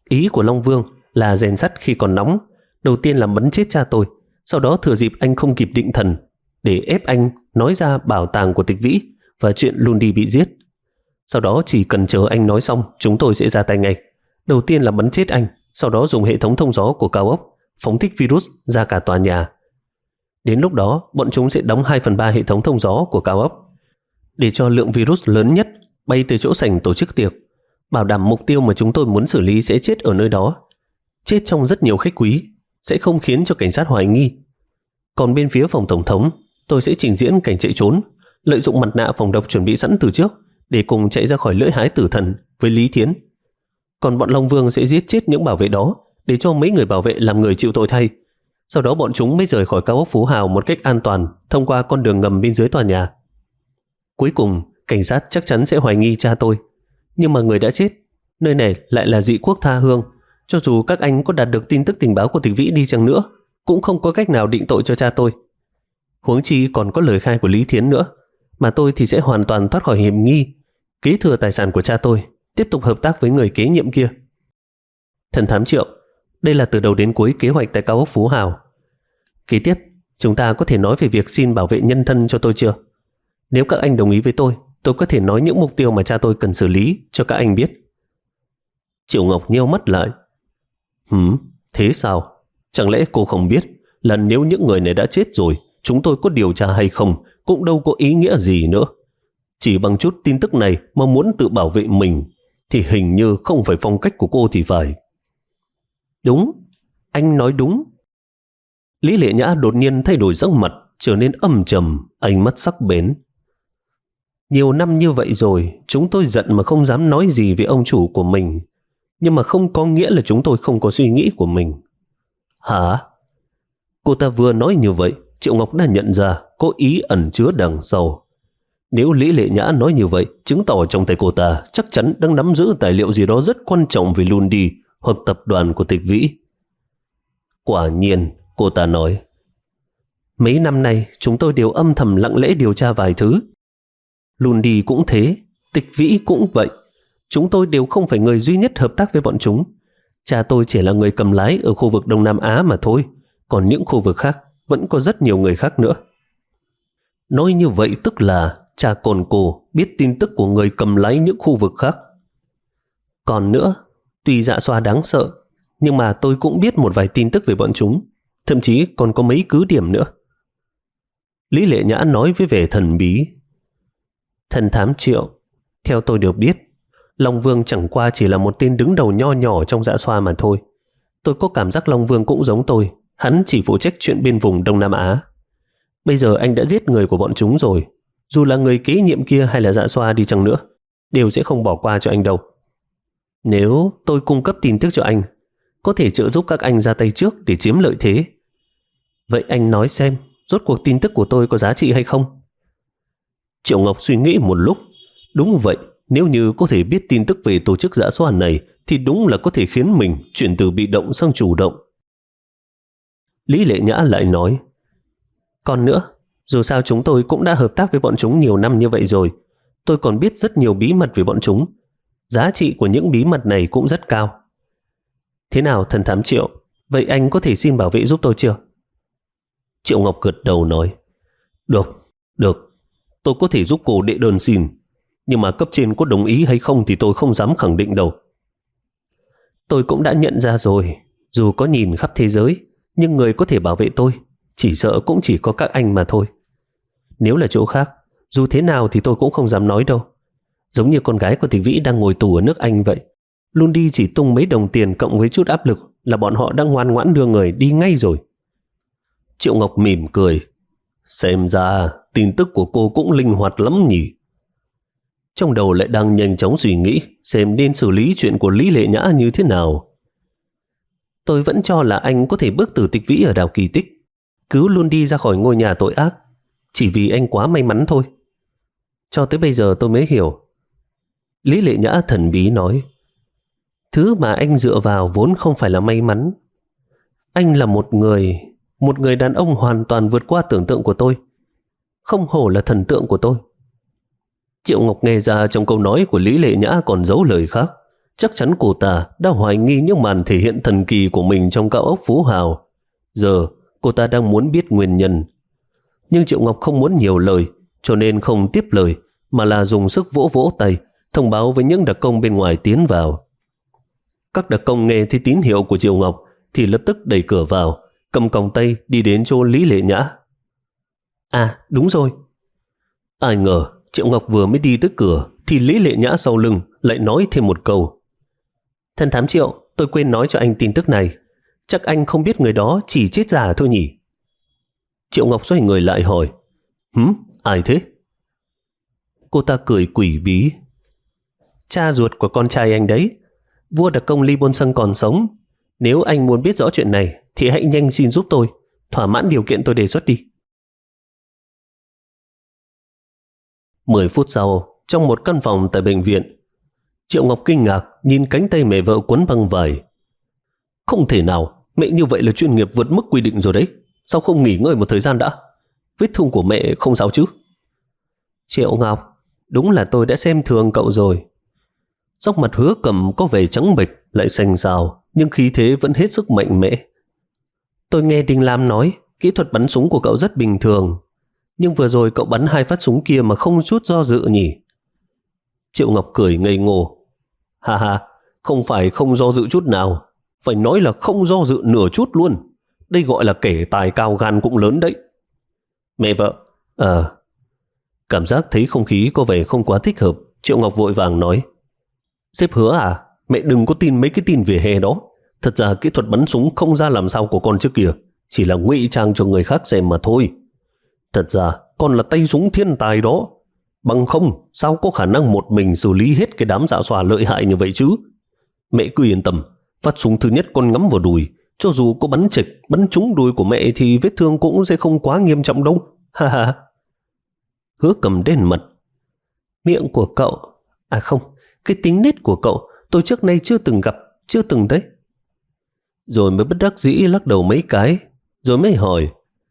Ý của Long Vương là rèn sắt khi còn nóng, đầu tiên là bắn chết cha tôi, sau đó thừa dịp anh không kịp định thần để ép anh nói ra bảo tàng của Tịch Vĩ và chuyện Lundi bị giết. Sau đó chỉ cần chờ anh nói xong, chúng tôi sẽ ra tay ngay. Đầu tiên là bắn chết anh, sau đó dùng hệ thống thông gió của cao ốc phóng thích virus ra cả tòa nhà. Đến lúc đó, bọn chúng sẽ đóng hai phần ba hệ thống thông gió của cao ốc để cho lượng virus lớn nhất bay từ chỗ sảnh tổ chức tiệc, bảo đảm mục tiêu mà chúng tôi muốn xử lý sẽ chết ở nơi đó, chết trong rất nhiều khách quý, sẽ không khiến cho cảnh sát hoài nghi. Còn bên phía phòng tổng thống, tôi sẽ trình diễn cảnh chạy trốn, lợi dụng mặt nạ phòng độc chuẩn bị sẵn từ trước để cùng chạy ra khỏi lưỡi hái tử thần với Lý Thiến. Còn bọn Long Vương sẽ giết chết những bảo vệ đó để cho mấy người bảo vệ làm người chịu tội thay. Sau đó bọn chúng mới rời khỏi cao ốc Phú Hào một cách an toàn thông qua con đường ngầm bên dưới tòa nhà. Cuối cùng, cảnh sát chắc chắn sẽ hoài nghi cha tôi. Nhưng mà người đã chết, nơi này lại là dị quốc tha hương. Cho dù các anh có đạt được tin tức tình báo của Tịch Vĩ đi chăng nữa, cũng không có cách nào định tội cho cha tôi. Huống chi còn có lời khai của Lý Thiến nữa, mà tôi thì sẽ hoàn toàn thoát khỏi hiểm nghi, kế thừa tài sản của cha tôi, tiếp tục hợp tác với người kế nhiệm kia. Thần thám Triệu, đây là từ đầu đến cuối kế hoạch tại cao ốc Phú Hào. Kế tiếp, chúng ta có thể nói về việc xin bảo vệ nhân thân cho tôi chưa? Nếu các anh đồng ý với tôi, tôi có thể nói những mục tiêu mà cha tôi cần xử lý cho các anh biết. Triệu Ngọc nheo mắt lại. Hửm, thế sao? Chẳng lẽ cô không biết là nếu những người này đã chết rồi, chúng tôi có điều tra hay không cũng đâu có ý nghĩa gì nữa. Chỉ bằng chút tin tức này mà muốn tự bảo vệ mình thì hình như không phải phong cách của cô thì phải. Đúng, anh nói đúng. Lý Lệ Nhã đột nhiên thay đổi sắc mặt, trở nên âm trầm, ánh mắt sắc bén. Nhiều năm như vậy rồi, chúng tôi giận mà không dám nói gì với ông chủ của mình. Nhưng mà không có nghĩa là chúng tôi không có suy nghĩ của mình. Hả? Cô ta vừa nói như vậy, Triệu Ngọc đã nhận ra có ý ẩn chứa đằng sau. Nếu Lý Lệ Nhã nói như vậy, chứng tỏ trong tay cô ta chắc chắn đang nắm giữ tài liệu gì đó rất quan trọng về Lundi hoặc tập đoàn của Tịch Vĩ. Quả nhiên, cô ta nói, mấy năm nay chúng tôi đều âm thầm lặng lẽ điều tra vài thứ. Lundi cũng thế, Tịch Vĩ cũng vậy. Chúng tôi đều không phải người duy nhất hợp tác với bọn chúng. Cha tôi chỉ là người cầm lái ở khu vực Đông Nam Á mà thôi, còn những khu vực khác vẫn có rất nhiều người khác nữa. Nói như vậy tức là cha con cô biết tin tức của người cầm lái những khu vực khác. Còn nữa, tuy Dạ Xoa đáng sợ, nhưng mà tôi cũng biết một vài tin tức về bọn chúng, thậm chí còn có mấy cứ điểm nữa. Lý Lệ Nhã nói với vẻ thần bí. Thần thám Triệu, theo tôi được biết, Long Vương chẳng qua chỉ là một tên đứng đầu nho nhỏ trong Dạ Xoa mà thôi. Tôi có cảm giác Long Vương cũng giống tôi, hắn chỉ phụ trách chuyện bên vùng Đông Nam Á. Bây giờ anh đã giết người của bọn chúng rồi, dù là người kế nhiệm kia hay là Dạ Xoa đi chăng nữa, đều sẽ không bỏ qua cho anh đâu. Nếu tôi cung cấp tin tức cho anh, có thể trợ giúp các anh ra tay trước để chiếm lợi thế. Vậy anh nói xem, rốt cuộc tin tức của tôi có giá trị hay không? Triệu Ngọc suy nghĩ một lúc. Đúng vậy, nếu như có thể biết tin tức về tổ chức Dạ Xoa này thì đúng là có thể khiến mình chuyển từ bị động sang chủ động. Lý Lệ Nhã lại nói, còn nữa, dù sao chúng tôi cũng đã hợp tác với bọn chúng nhiều năm như vậy rồi. Tôi còn biết rất nhiều bí mật về bọn chúng. Giá trị của những bí mật này cũng rất cao. Thế nào thần thám Triệu, vậy anh có thể xin bảo vệ giúp tôi chưa? Triệu Ngọc gật đầu nói, Được, được, tôi có thể giúp cô đệ đơn xin. Nhưng mà cấp trên có đồng ý hay không thì tôi không dám khẳng định đâu. Tôi cũng đã nhận ra rồi, dù có nhìn khắp thế giới, nhưng người có thể bảo vệ tôi chỉ sợ cũng chỉ có các anh mà thôi. Nếu là chỗ khác, dù thế nào thì tôi cũng không dám nói đâu. Giống như con gái của Tịch Vĩ đang ngồi tù ở nước Anh vậy. Lundi chỉ tung mấy đồng tiền cộng với chút áp lực là bọn họ đang ngoan ngoãn đưa người đi ngay rồi. Triệu Ngọc mỉm cười. Xem ra tin tức của cô cũng linh hoạt lắm nhỉ. Trong đầu lại đang nhanh chóng suy nghĩ xem nên xử lý chuyện của Lý Lệ Nhã như thế nào. Tôi vẫn cho là anh có thể bước từ Tịch Vĩ ở đảo Kỳ Tích, cứu Lundi ra khỏi ngôi nhà tội ác, chỉ vì anh quá may mắn thôi. Cho tới bây giờ tôi mới hiểu. Lý Lệ Nhã thần bí nói, thứ mà anh dựa vào vốn không phải là may mắn. Anh là một người, một người đàn ông hoàn toàn vượt qua tưởng tượng của tôi. Không hổ là thần tượng của tôi. Triệu Ngọc nghe ra trong câu nói của Lý Lệ Nhã còn giấu lời khác, chắc chắn cô ta đã hoài nghi những màn thể hiện thần kỳ của mình trong cao ốc Phú Hào. Giờ cô ta đang muốn biết nguyên nhân. Nhưng Triệu Ngọc không muốn nhiều lời, cho nên không tiếp lời, mà là dùng sức vỗ vỗ tay, thông báo với những đặc công bên ngoài tiến vào. Các đặc công nghe thấy tín hiệu của Triệu Ngọc thì lập tức đẩy cửa vào, cầm còng tay đi đến chỗ Lý Lệ Nhã. À, đúng rồi. Ai ngờ Triệu Ngọc vừa mới đi tới cửa thì Lý Lệ Nhã sau lưng lại nói thêm một câu. Thân thám Triệu, tôi quên nói cho anh tin tức này. Chắc anh không biết người đó chỉ chết giả thôi nhỉ? Triệu Ngọc xoay người lại hỏi. Hửm, ai thế? Cô ta cười quỷ bí. Cha ruột của con trai anh đấy. Vua đặc công Lee Bôn Sung còn sống. Nếu anh muốn biết rõ chuyện này thì hãy nhanh xin giúp tôi, thỏa mãn điều kiện tôi đề xuất đi. Mười phút sau, trong một căn phòng tại bệnh viện, Triệu Ngọc kinh ngạc nhìn cánh tay mẹ vợ quấn băng vải. Không thể nào, mẹ như vậy là chuyên nghiệp vượt mức quy định rồi đấy. Sao không nghỉ ngơi một thời gian đã? Vết thương của mẹ không sao chứ? Triệu Ngọc, đúng là tôi đã xem thường cậu rồi. Sắc mặt Hứa Cầm có vẻ trắng bệch lại xanh xao, nhưng khí thế vẫn hết sức mạnh mẽ. Tôi nghe Đinh Lam nói kỹ thuật bắn súng của cậu rất bình thường, nhưng vừa rồi cậu bắn hai phát súng kia mà không chút do dự nhỉ? Triệu Ngọc cười ngây ngô. Ha ha, không phải không do dự chút nào, phải nói là không do dự nửa chút luôn. Đây gọi là kẻ tài cao gan cũng lớn đấy. Mẹ vợ, à... Cảm giác thấy không khí có vẻ không quá thích hợp, Triệu Ngọc vội vàng nói. Sếp Hứa à, mẹ đừng có tin mấy cái tin vỉa hè đó. Thật ra kỹ thuật bắn súng không ra làm sao của con trước kìa, chỉ là ngụy trang cho người khác xem mà thôi. Thật ra con là tay súng thiên tài đó. Bằng không, sao có khả năng một mình xử lý hết cái đám dạ xoa lợi hại như vậy chứ? Mẹ cứ yên tâm, phát súng thứ nhất con ngắm vào đùi, cho dù có bắn trịch, bắn trúng đùi của mẹ thì vết thương cũng sẽ không quá nghiêm trọng đâu. Ha ha. Hứa Cầm đen mặt. Miệng của cậu, à không, cái tính nết của cậu tôi trước nay chưa từng gặp, chưa từng thấy. Rồi mới bất đắc dĩ lắc đầu mấy cái, rồi mới hỏi.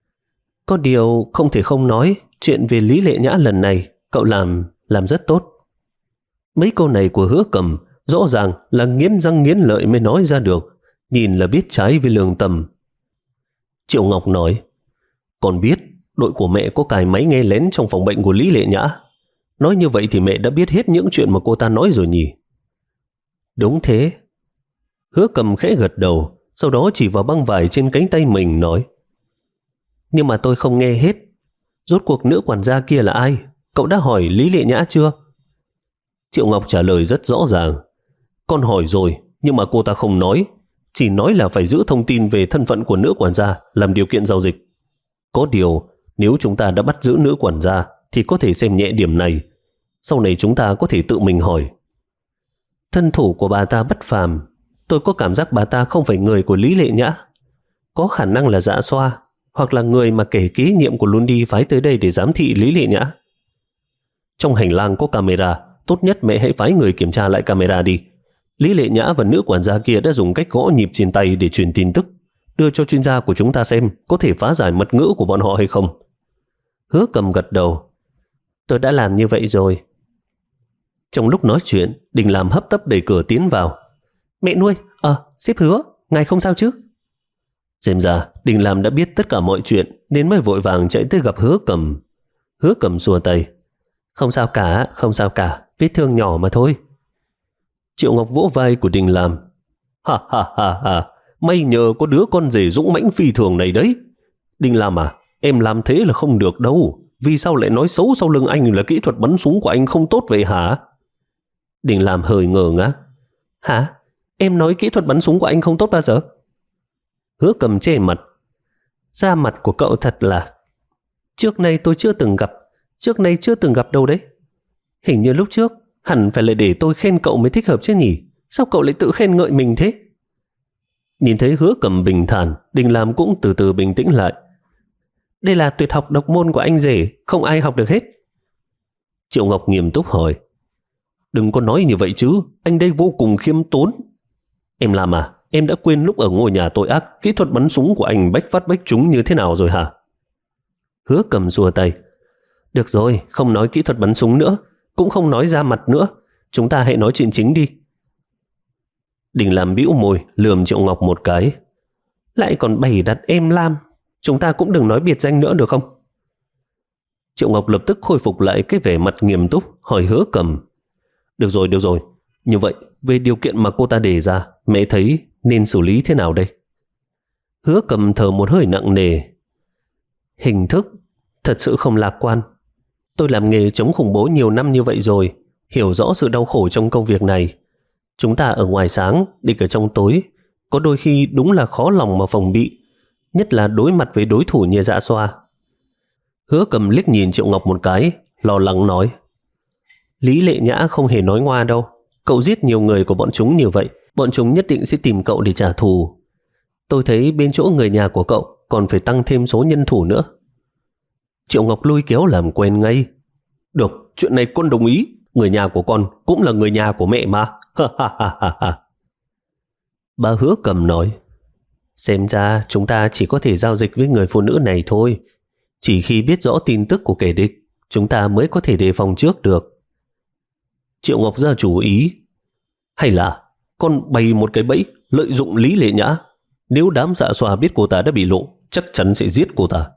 Có điều không thể không nói, chuyện về Lý Lệ Nhã lần này cậu làm, làm rất tốt. Mấy câu này của Hứa Cầm rõ ràng là nghiến răng nghiến lợi mới nói ra được, nhìn là biết trái với lương tâm. Triệu Ngọc nói, còn biết đội của mẹ có cài máy nghe lén trong phòng bệnh của Lý Lệ Nhã. Nói như vậy thì mẹ đã biết hết những chuyện mà cô ta nói rồi nhỉ? Đúng thế. Hứa Cầm khẽ gật đầu, sau đó chỉ vào băng vải trên cánh tay mình nói. Nhưng mà tôi không nghe hết. Rốt cuộc nữ quản gia kia là ai? Cậu đã hỏi Lý Lệ Nhã chưa? Triệu Ngọc trả lời rất rõ ràng. Con hỏi rồi, nhưng mà cô ta không nói. Chỉ nói là phải giữ thông tin về thân phận của nữ quản gia làm điều kiện giao dịch. Có điều, nếu chúng ta đã bắt giữ nữ quản gia thì có thể xem nhẹ điểm này. Sau này chúng ta có thể tự mình hỏi. Thân thủ của bà ta bất phàm. Tôi có cảm giác bà ta không phải người của Lý Lệ Nhã. Có khả năng là dạ xoa, hoặc là người mà kẻ kế nhiệm của Lundi phái tới đây để giám thị Lý Lệ Nhã. Trong hành lang có camera, tốt nhất mẹ hãy phái người kiểm tra lại camera đi. Lý Lệ Nhã và nữ quản gia kia đã dùng cách gõ nhịp trên tay để truyền tin tức, đưa cho chuyên gia của chúng ta xem có thể phá giải mật ngữ của bọn họ hay không. Hứa Cầm gật đầu. Tôi đã làm như vậy rồi. Trong lúc nói chuyện, Đình Làm hấp tấp đẩy cửa tiến vào. Mẹ nuôi, ờ, à, sếp Hứa, ngài không sao chứ? Xem ra Đình Làm đã biết tất cả mọi chuyện nên mới vội vàng chạy tới gặp Hứa Cầm. Hứa Cầm xua tay. Không sao cả, không sao cả, vết thương nhỏ mà thôi. Triệu Ngọc vỗ vai của Đình Làm. Ha ha ha ha, may nhờ có đứa con rể dũng mãnh phi thường này đấy. Đình Làm à, em làm thế là không được đâu. Vì sao lại nói xấu sau lưng anh là kỹ thuật bắn súng của anh không tốt vậy hả? Đình Làm hơi ngờ ngác. Hả? Em nói kỹ thuật bắn súng của anh không tốt bao giờ? Hứa Cầm che mặt. Da mặt của cậu thật là... Trước nay tôi chưa từng gặp. Trước nay chưa từng gặp đâu đấy. Hình như lúc trước hẳn phải là để tôi khen cậu mới thích hợp chứ nhỉ? Sao cậu lại tự khen ngợi mình thế? Nhìn thấy Hứa Cầm bình thản, Đình Làm cũng từ từ bình tĩnh lại. Đây là tuyệt học độc môn của anh rể, không ai học được hết. Triệu Ngọc nghiêm túc hỏi. Đừng có nói như vậy chứ, anh đây vô cùng khiêm tốn. Em làm à, em đã quên lúc ở ngôi nhà tội ác kỹ thuật bắn súng của anh bách phát bách trúng như thế nào rồi hả? Hứa Cầm xua tay. Được rồi, không nói kỹ thuật bắn súng nữa, cũng không nói ra mặt nữa. Chúng ta hãy nói chuyện chính đi. Đình Lam bĩu môi lườm Triệu Ngọc một cái. Lại còn bày đặt em Lam, chúng ta cũng đừng nói biệt danh nữa được không? Triệu Ngọc lập tức khôi phục lại cái vẻ mặt nghiêm túc, hỏi Hứa Cầm. Được rồi, được rồi. Như vậy, về điều kiện mà cô ta đề ra, mẹ thấy nên xử lý thế nào đây? Hứa Cầm thở một hơi nặng nề. Hình thức thật sự không lạc quan. Tôi làm nghề chống khủng bố nhiều năm như vậy rồi, hiểu rõ sự đau khổ trong công việc này. Chúng ta ở ngoài sáng, địch ở trong tối, có đôi khi đúng là khó lòng mà phòng bị, nhất là đối mặt với đối thủ như Dạ Xoa. Hứa Cầm liếc nhìn Triệu Ngọc một cái, lo lắng nói. Lý Lệ Nhã không hề nói ngoa đâu. Cậu giết nhiều người của bọn chúng như vậy, bọn chúng nhất định sẽ tìm cậu để trả thù. Tôi thấy bên chỗ người nhà của cậu còn phải tăng thêm số nhân thủ nữa. Triệu Ngọc lôi kéo làm quen ngay. Được, chuyện này con đồng ý. Người nhà của con cũng là người nhà của mẹ mà. Bà Hứa Cầm nói. Xem ra chúng ta chỉ có thể giao dịch với người phụ nữ này thôi. Chỉ khi biết rõ tin tức của kẻ địch, chúng ta mới có thể đề phòng trước được. Triệu Ngọc ra chủ ý. Hay là con bày một cái bẫy lợi dụng Lý Lệ Nhã. Nếu đám Dạ Xoa biết cô ta đã bị lộ, chắc chắn sẽ giết cô ta.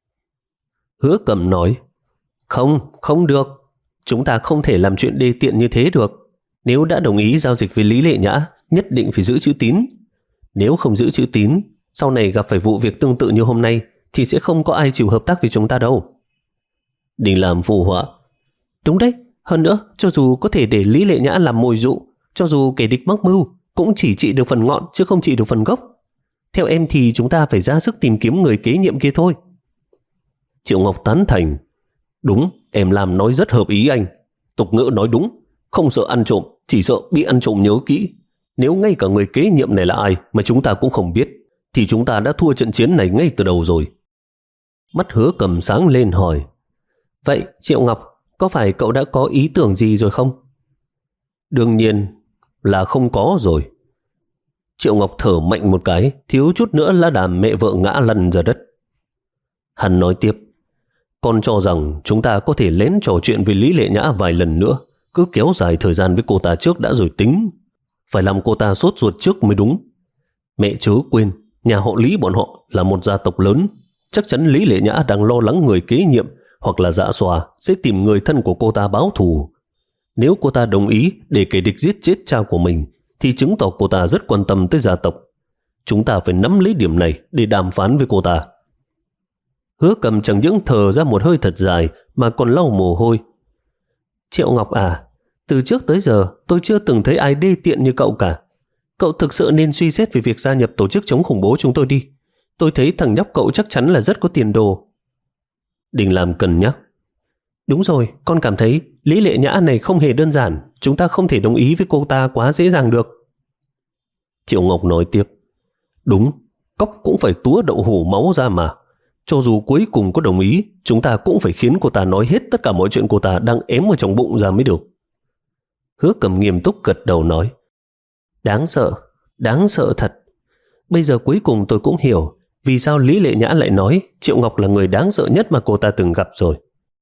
Hứa Cầm nói. Không, không được. Chúng ta không thể làm chuyện đê tiện như thế được. Nếu đã đồng ý giao dịch với Lý Lệ Nhã, nhất định phải giữ chữ tín. Nếu không giữ chữ tín, sau này gặp phải vụ việc tương tự như hôm nay, thì sẽ không có ai chịu hợp tác với chúng ta đâu. Đình Lam phụ họa. Đúng đấy. Hơn nữa, cho dù có thể để Lý Lệ Nhã làm mồi dụ, cho dù kẻ địch mắc mưu, cũng chỉ trị được phần ngọn chứ không trị được phần gốc. Theo em thì chúng ta phải ra sức tìm kiếm người kế nhiệm kia thôi. Triệu Ngọc tán thành. Đúng, em làm nói rất hợp ý anh. Tục ngữ nói đúng, không sợ ăn trộm, chỉ sợ bị ăn trộm nhớ kỹ. Nếu ngay cả người kế nhiệm này là ai mà chúng ta cũng không biết, thì chúng ta đã thua trận chiến này ngay từ đầu rồi. Mắt Hứa Cầm sáng lên hỏi. Vậy Triệu Ngọc, có phải cậu đã có ý tưởng gì rồi không? Đương nhiên là không có rồi. Triệu Ngọc thở mạnh một cái, thiếu chút nữa là đàm mẹ vợ ngã lăn ra đất. Hắn nói tiếp. Con cho rằng chúng ta có thể lén trò chuyện với Lý Lệ Nhã vài lần nữa, cứ kéo dài thời gian với cô ta trước đã rồi tính. Phải làm cô ta sốt ruột trước mới đúng. Mẹ chớ quên, nhà họ Lý bọn họ là một gia tộc lớn. Chắc chắn Lý Lệ Nhã đang lo lắng người kế nhiệm hoặc là Dạ Xoa sẽ tìm người thân của cô ta báo thù. Nếu cô ta đồng ý để kẻ địch giết chết cha của mình, thì chứng tỏ cô ta rất quan tâm tới gia tộc. Chúng ta phải nắm lấy điểm này để đàm phán với cô ta. Hứa Cầm chẳng những thở ra một hơi thật dài mà còn lau mồ hôi. Triệu Ngọc à, từ trước tới giờ tôi chưa từng thấy ai đê tiện như cậu cả. Cậu thực sự nên suy xét về việc gia nhập tổ chức chống khủng bố chúng tôi đi. Tôi thấy thằng nhóc cậu chắc chắn là rất có tiền đồ. Đình Lam cân nhắc. Đúng rồi, con cảm thấy Lý Lệ Nhã này không hề đơn giản. Chúng ta không thể đồng ý với cô ta quá dễ dàng được. Triệu Ngọc nói tiếp. Đúng, cóc cũng phải túa đậu hổ máu ra mà. Cho dù cuối cùng có đồng ý, chúng ta cũng phải khiến cô ta nói hết tất cả mọi chuyện cô ta đang ém ở trong bụng ra mới được. Hứa Cầm nghiêm túc gật đầu nói. Đáng sợ, đáng sợ thật. Bây giờ cuối cùng tôi cũng hiểu vì sao Lý Lệ Nhã lại nói Triệu Ngọc là người đáng sợ nhất mà cô ta từng gặp rồi.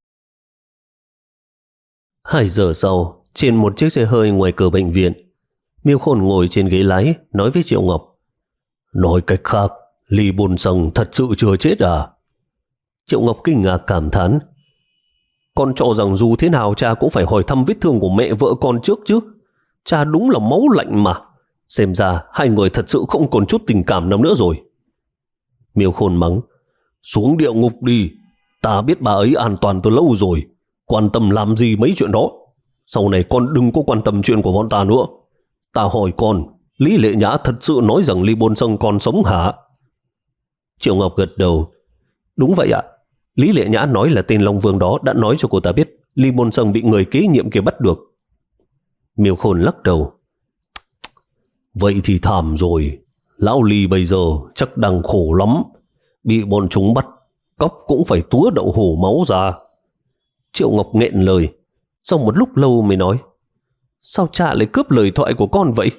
Hai giờ sau, trên một chiếc xe hơi ngoài cửa bệnh viện, Miêu Khôn ngồi trên ghế lái nói với Triệu Ngọc. Nói cách khác, Lý Bồn Sằng thật sự chưa chết à? Triệu Ngọc kinh ngạc cảm thán. Con cho rằng dù thế nào cha cũng phải hỏi thăm vết thương của mẹ vợ con trước chứ. Cha đúng là máu lạnh mà. Xem ra hai người thật sự không còn chút tình cảm nào nữa rồi. Miêu Khôn mắng. Xuống địa ngục đi. Ta biết bà ấy an toàn từ lâu rồi. Quan tâm làm gì mấy chuyện đó. Sau này con đừng có quan tâm chuyện của bọn ta nữa. Ta hỏi con, Lý Lệ Nhã thật sự nói rằng Lý Bồn Sằng còn sống hả? Triệu Ngọc gật đầu. Đúng vậy ạ. Lý Lệ Nhã nói là tên Long Vương đó đã nói cho cô ta biết Lý Bồn Sằng bị người kế nhiệm kia bắt được. Miêu Khôn lắc đầu. Vậy thì thảm rồi. Lão Lý bây giờ chắc đang khổ lắm. Bị bọn chúng bắt, cóc cũng phải túa đậu hổ máu ra. Triệu Ngọc nghẹn lời. Sau một lúc lâu mới nói. Sao cha lại cướp lời thoại của con vậy?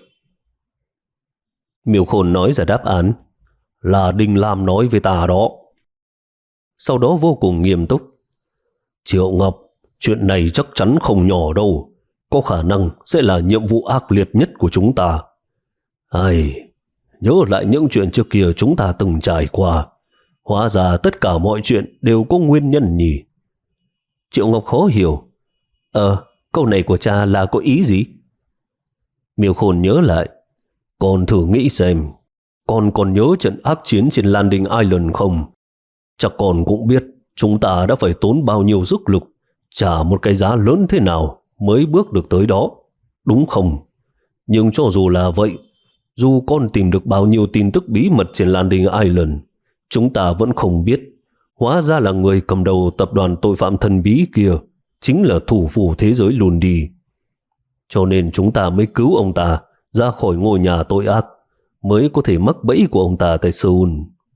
Miêu Khôn nói ra đáp án. Là Đình Lam nói với ta đó. Sau đó vô cùng nghiêm túc. Triệu Ngọc, chuyện này chắc chắn không nhỏ đâu. Có khả năng sẽ là nhiệm vụ ác liệt nhất của chúng ta. Ai, nhớ lại những chuyện trước kia chúng ta từng trải qua. Hóa ra tất cả mọi chuyện đều có nguyên nhân nhỉ? Triệu Ngọc khó hiểu. Ờ, câu này của cha là có ý gì? Miêu Khôn nhớ lại. Con thử nghĩ xem, con còn nhớ trận ác chiến trên Landing Island không? Chắc con cũng biết chúng ta đã phải tốn bao nhiêu sức lực, trả một cái giá lớn thế nào mới bước được tới đó, đúng không? Nhưng cho dù là vậy, dù con tìm được bao nhiêu tin tức bí mật trên Landing Island, chúng ta vẫn không biết. Hóa ra là người cầm đầu tập đoàn tội phạm thần bí kia chính là thủ phủ thế giới Lundi. Cho nên chúng ta mới cứu ông ta ra khỏi ngôi nhà tội ác, mới có thể mắc bẫy của ông ta tại Seoul.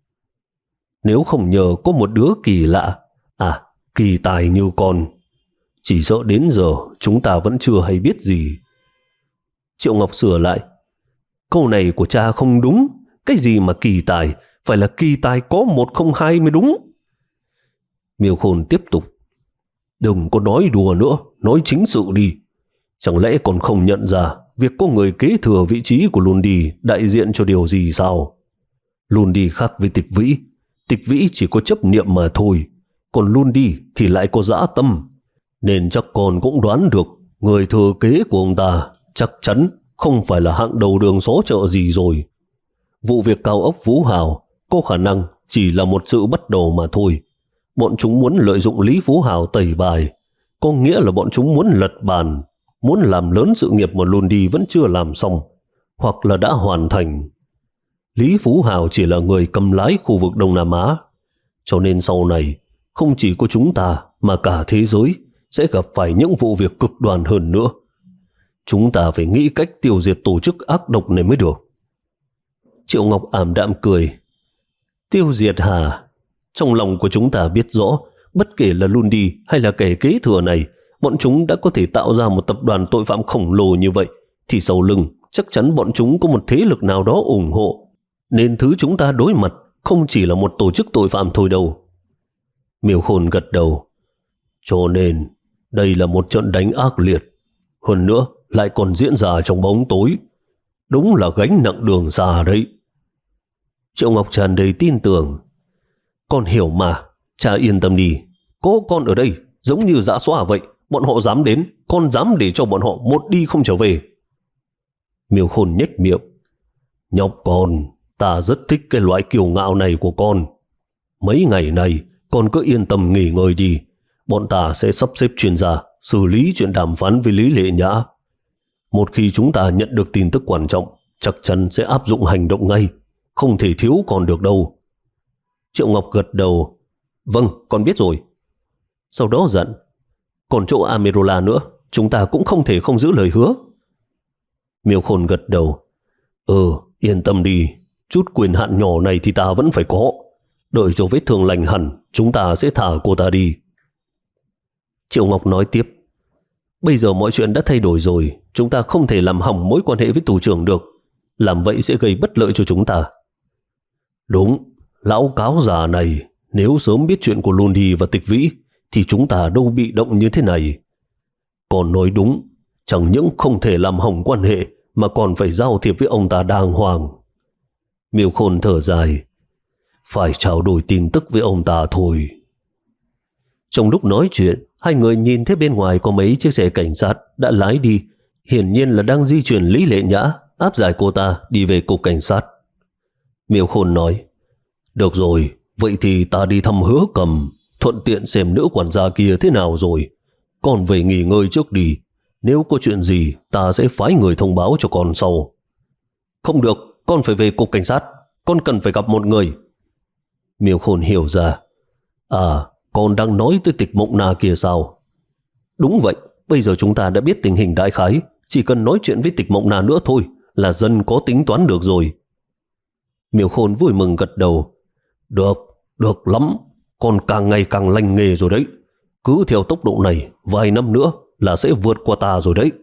Nếu không nhờ có một đứa kỳ lạ, à, kỳ tài như con, chỉ sợ đến giờ chúng ta vẫn chưa hay biết gì. Triệu Ngọc sửa lại. Câu này của cha không đúng. Cái gì mà kỳ tài? Phải là kỳ tài có một không hai mới đúng. Miêu Khôn tiếp tục. Đừng có nói đùa nữa, nói chính sự đi. Chẳng lẽ còn không nhận ra việc có người kế thừa vị trí của Lundi đại diện cho điều gì sao? Lundi khác với Tịch Vĩ. Tịch Vĩ chỉ có chấp niệm mà thôi, còn Lundi thì lại có dã tâm. Nên chắc con cũng đoán được người thừa kế của ông ta chắc chắn không phải là hạng đầu đường xó chợ gì rồi. Vụ việc cao ốc Vũ Hào có khả năng chỉ là một sự bắt đầu mà thôi. Bọn chúng muốn lợi dụng Lý Phú Hào tẩy bài, có nghĩa là bọn chúng muốn lật bàn, muốn làm lớn sự nghiệp mà Lundi vẫn chưa làm xong, hoặc là đã hoàn thành. Lý Phú Hào chỉ là người cầm lái khu vực Đông Nam Á, cho nên sau này không chỉ có chúng ta mà cả thế giới sẽ gặp phải những vụ việc cực đoan hơn nữa. Chúng ta phải nghĩ cách tiêu diệt tổ chức ác độc này mới được. Triệu Ngọc ảm đạm cười. Tiêu diệt hả? Trong lòng của chúng ta biết rõ, bất kể là Lundi hay là kẻ kế thừa này, bọn chúng đã có thể tạo ra một tập đoàn tội phạm khổng lồ như vậy, thì sau lưng chắc chắn bọn chúng có một thế lực nào đó ủng hộ. Nên thứ chúng ta đối mặt không chỉ là một tổ chức tội phạm thôi đâu. Miêu Khôn gật đầu. Cho nên đây là một trận đánh ác liệt, hơn nữa lại còn diễn ra trong bóng tối. Đúng là gánh nặng đường xa đấy. Triệu Ngọc tràn đầy tin tưởng. Con hiểu mà, cha yên tâm đi. Có con ở đây, giống như dã xóa vậy. Bọn họ dám đến, con dám để cho bọn họ một đi không trở về. Miêu Khôn nhếch miệng. Nhóc con, ta rất thích cái loại kiêu ngạo này của con. Mấy ngày này, con cứ yên tâm nghỉ ngơi đi. Bọn ta sẽ sắp xếp chuyên gia xử lý chuyện đàm phán với Lý Lệ Nhã. Một khi chúng ta nhận được tin tức quan trọng, chắc chắn sẽ áp dụng hành động ngay. Không thể thiếu còn được đâu. Triệu Ngọc gật đầu. Vâng, con biết rồi. Sau đó dặn. Còn chỗ Amerola nữa, chúng ta cũng không thể không giữ lời hứa. Miêu Khôn gật đầu. Ừ, yên tâm đi. Chút quyền hạn nhỏ này thì ta vẫn phải có. Đợi cho vết thương lành hẳn, chúng ta sẽ thả cô ta đi. Triệu Ngọc nói tiếp. Bây giờ mọi chuyện đã thay đổi rồi, chúng ta không thể làm hỏng mối quan hệ với tù trưởng được. Làm vậy sẽ gây bất lợi cho chúng ta. Đúng, lão cáo già này, nếu sớm biết chuyện của Lundi và Tịch Vĩ, thì chúng ta đâu bị động như thế này. Còn nói đúng, chẳng những không thể làm hỏng quan hệ, mà còn phải giao thiệp với ông ta đàng hoàng. Miêu Khôn thở dài. Phải trao đổi tin tức với ông ta thôi. Trong lúc nói chuyện, hai người nhìn thấy bên ngoài có mấy chiếc xe cảnh sát đã lái đi, hiển nhiên là đang di chuyển Lý Lệ Nhã, áp giải cô ta đi về cục cảnh sát. Miêu Khôn nói. Được rồi, vậy thì ta đi thăm Hứa Cầm, thuận tiện xem nữ quản gia kia thế nào rồi. Con về nghỉ ngơi trước đi. Nếu có chuyện gì, ta sẽ phái người thông báo cho con sau. Không được, con phải về cục cảnh sát. Con cần phải gặp một người. Miêu Khôn hiểu ra. À, con đang nói tới Tịch Mộng Na kia sao? Đúng vậy, bây giờ chúng ta đã biết tình hình đại khái. Chỉ cần nói chuyện với Tịch Mộng Na nữa thôi là dân có tính toán được rồi. Miêu Khôn vui mừng gật đầu. Được, được lắm. Con càng ngày càng lành nghề rồi đấy. Cứ theo tốc độ này, vài năm nữa là sẽ vượt qua ta rồi đấy.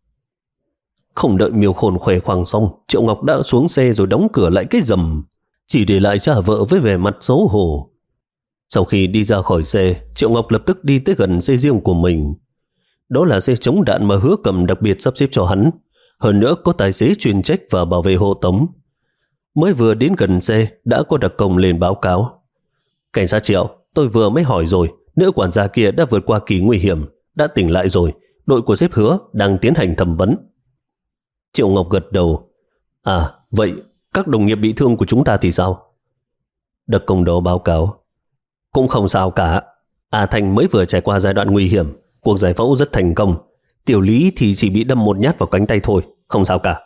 Không đợi Miêu Khôn khoe khoang xong, Triệu Ngọc đã xuống xe rồi đóng cửa lại cái rầm, chỉ để lại cha vợ với vẻ mặt xấu hổ. Sau khi đi ra khỏi xe, Triệu Ngọc lập tức đi tới gần xe riêng của mình. Đó là xe chống đạn mà Hứa Cầm đặc biệt sắp xếp cho hắn. hơn nữa có tài xế chuyên trách và bảo vệ hộ tống. Mới vừa đến gần xe đã có đặc công lên báo cáo. Cảnh sát Triệu, tôi vừa mới hỏi rồi, nữ quản gia kia đã vượt qua kỳ nguy hiểm, đã tỉnh lại rồi, đội của sếp Hứa đang tiến hành thẩm vấn. Triệu Ngọc gật đầu. À, vậy các đồng nghiệp bị thương của chúng ta thì sao? Đặc công đó báo cáo. Cũng không sao cả. A Thanh mới vừa trải qua giai đoạn nguy hiểm, cuộc giải phẫu rất thành công. Tiểu Lý thì chỉ bị đâm một nhát vào cánh tay thôi, không sao cả.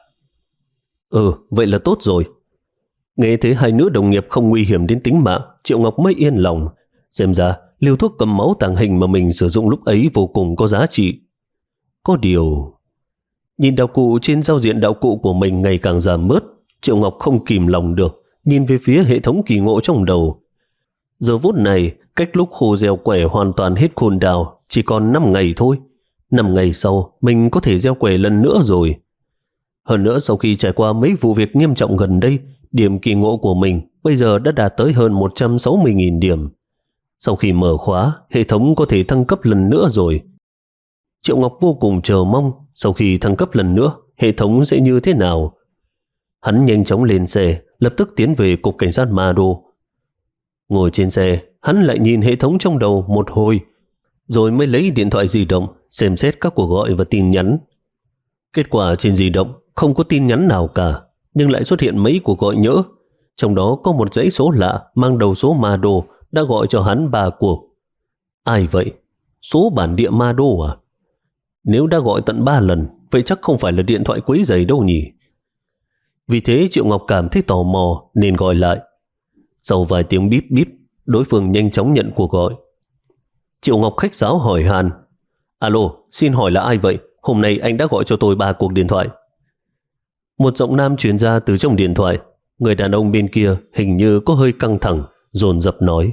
Ừ, vậy là tốt rồi. Nghe thấy hai nữ đồng nghiệp không nguy hiểm đến tính mạng, Triệu Ngọc mới yên lòng. Xem ra liều thuốc cầm máu tàng hình mà mình sử dụng lúc ấy vô cùng có giá trị. Có điều, nhìn đạo cụ trên giao diện đạo cụ của mình ngày càng giảm bớt, Triệu Ngọc không kìm lòng được, nhìn về phía hệ thống kỳ ngộ trong đầu. Giờ phút này, cách lúc khô gieo quẻ hoàn toàn hết cooldown chỉ còn năm ngày thôi. năm ngày sau, mình có thể gieo quẻ lần nữa rồi. Hơn nữa, sau khi trải qua mấy vụ việc nghiêm trọng gần đây, điểm kỳ ngộ của mình bây giờ đã đạt tới hơn một trăm sáu mươi nghìn điểm. Sau khi mở khóa, hệ thống có thể thăng cấp lần nữa rồi. Triệu Ngọc vô cùng chờ mong sau khi thăng cấp lần nữa, hệ thống sẽ như thế nào. Hắn nhanh chóng lên xe, lập tức tiến về cục cảnh sát Ma Đô. Ngồi trên xe, hắn lại nhìn hệ thống trong đầu một hồi, rồi mới lấy điện thoại di động xem xét các cuộc gọi và tin nhắn. Kết quả trên di động không có tin nhắn nào cả, nhưng lại xuất hiện mấy cuộc gọi nhỡ. Trong đó có một dãy số lạ mang đầu số Ma Đô đã gọi cho hắn ba cuộc. Ai vậy? Số bản địa Ma Đô à? Nếu đã gọi tận ba lần, vậy chắc không phải là điện thoại quấy rầy đâu nhỉ? Vì thế Triệu Ngọc cảm thấy tò mò nên gọi lại. Sau vài tiếng bíp bíp, đối phương nhanh chóng nhận cuộc gọi. Triệu Ngọc khách sáo hỏi han. Alo, xin hỏi là ai vậy? Hôm nay anh đã gọi cho tôi ba cuộc điện thoại. Một giọng nam truyền ra từ trong điện thoại. Người đàn ông bên kia hình như có hơi căng thẳng, dồn dập nói.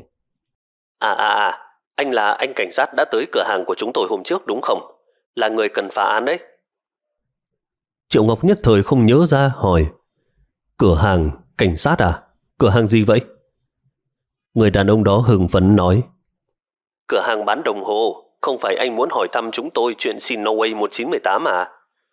À à à, anh là anh cảnh sát đã tới cửa hàng của chúng tôi hôm trước đúng không? Là người cần phá án đấy. Triệu Ngọc nhất thời không nhớ ra, hỏi. Cửa hàng cảnh sát à? Cửa hàng gì vậy? Người đàn ông đó hưng phấn nói. Cửa hàng bán đồng hồ. Không phải anh muốn hỏi thăm chúng tôi chuyện xin Norway một chín một tám à?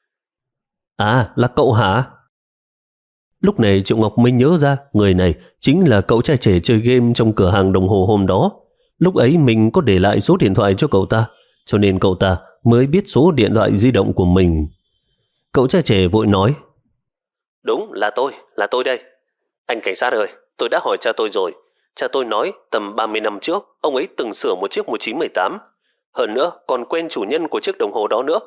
À, là cậu hả? Lúc này Triệu Ngọc mới nhớ ra người này chính là cậu trai trẻ chơi game trong cửa hàng đồng hồ hôm đó. Lúc ấy mình có để lại số điện thoại cho cậu ta, cho nên cậu ta mới biết số điện thoại di động của mình. Cậu trai trẻ vội nói. Đúng, là tôi, là tôi đây. Anh cảnh sát ơi, tôi đã hỏi cha tôi rồi. Cha tôi nói tầm ba mươi năm trước, ông ấy từng sửa một chiếc một chín một tám. Hơn nữa, còn quen chủ nhân của chiếc đồng hồ đó nữa.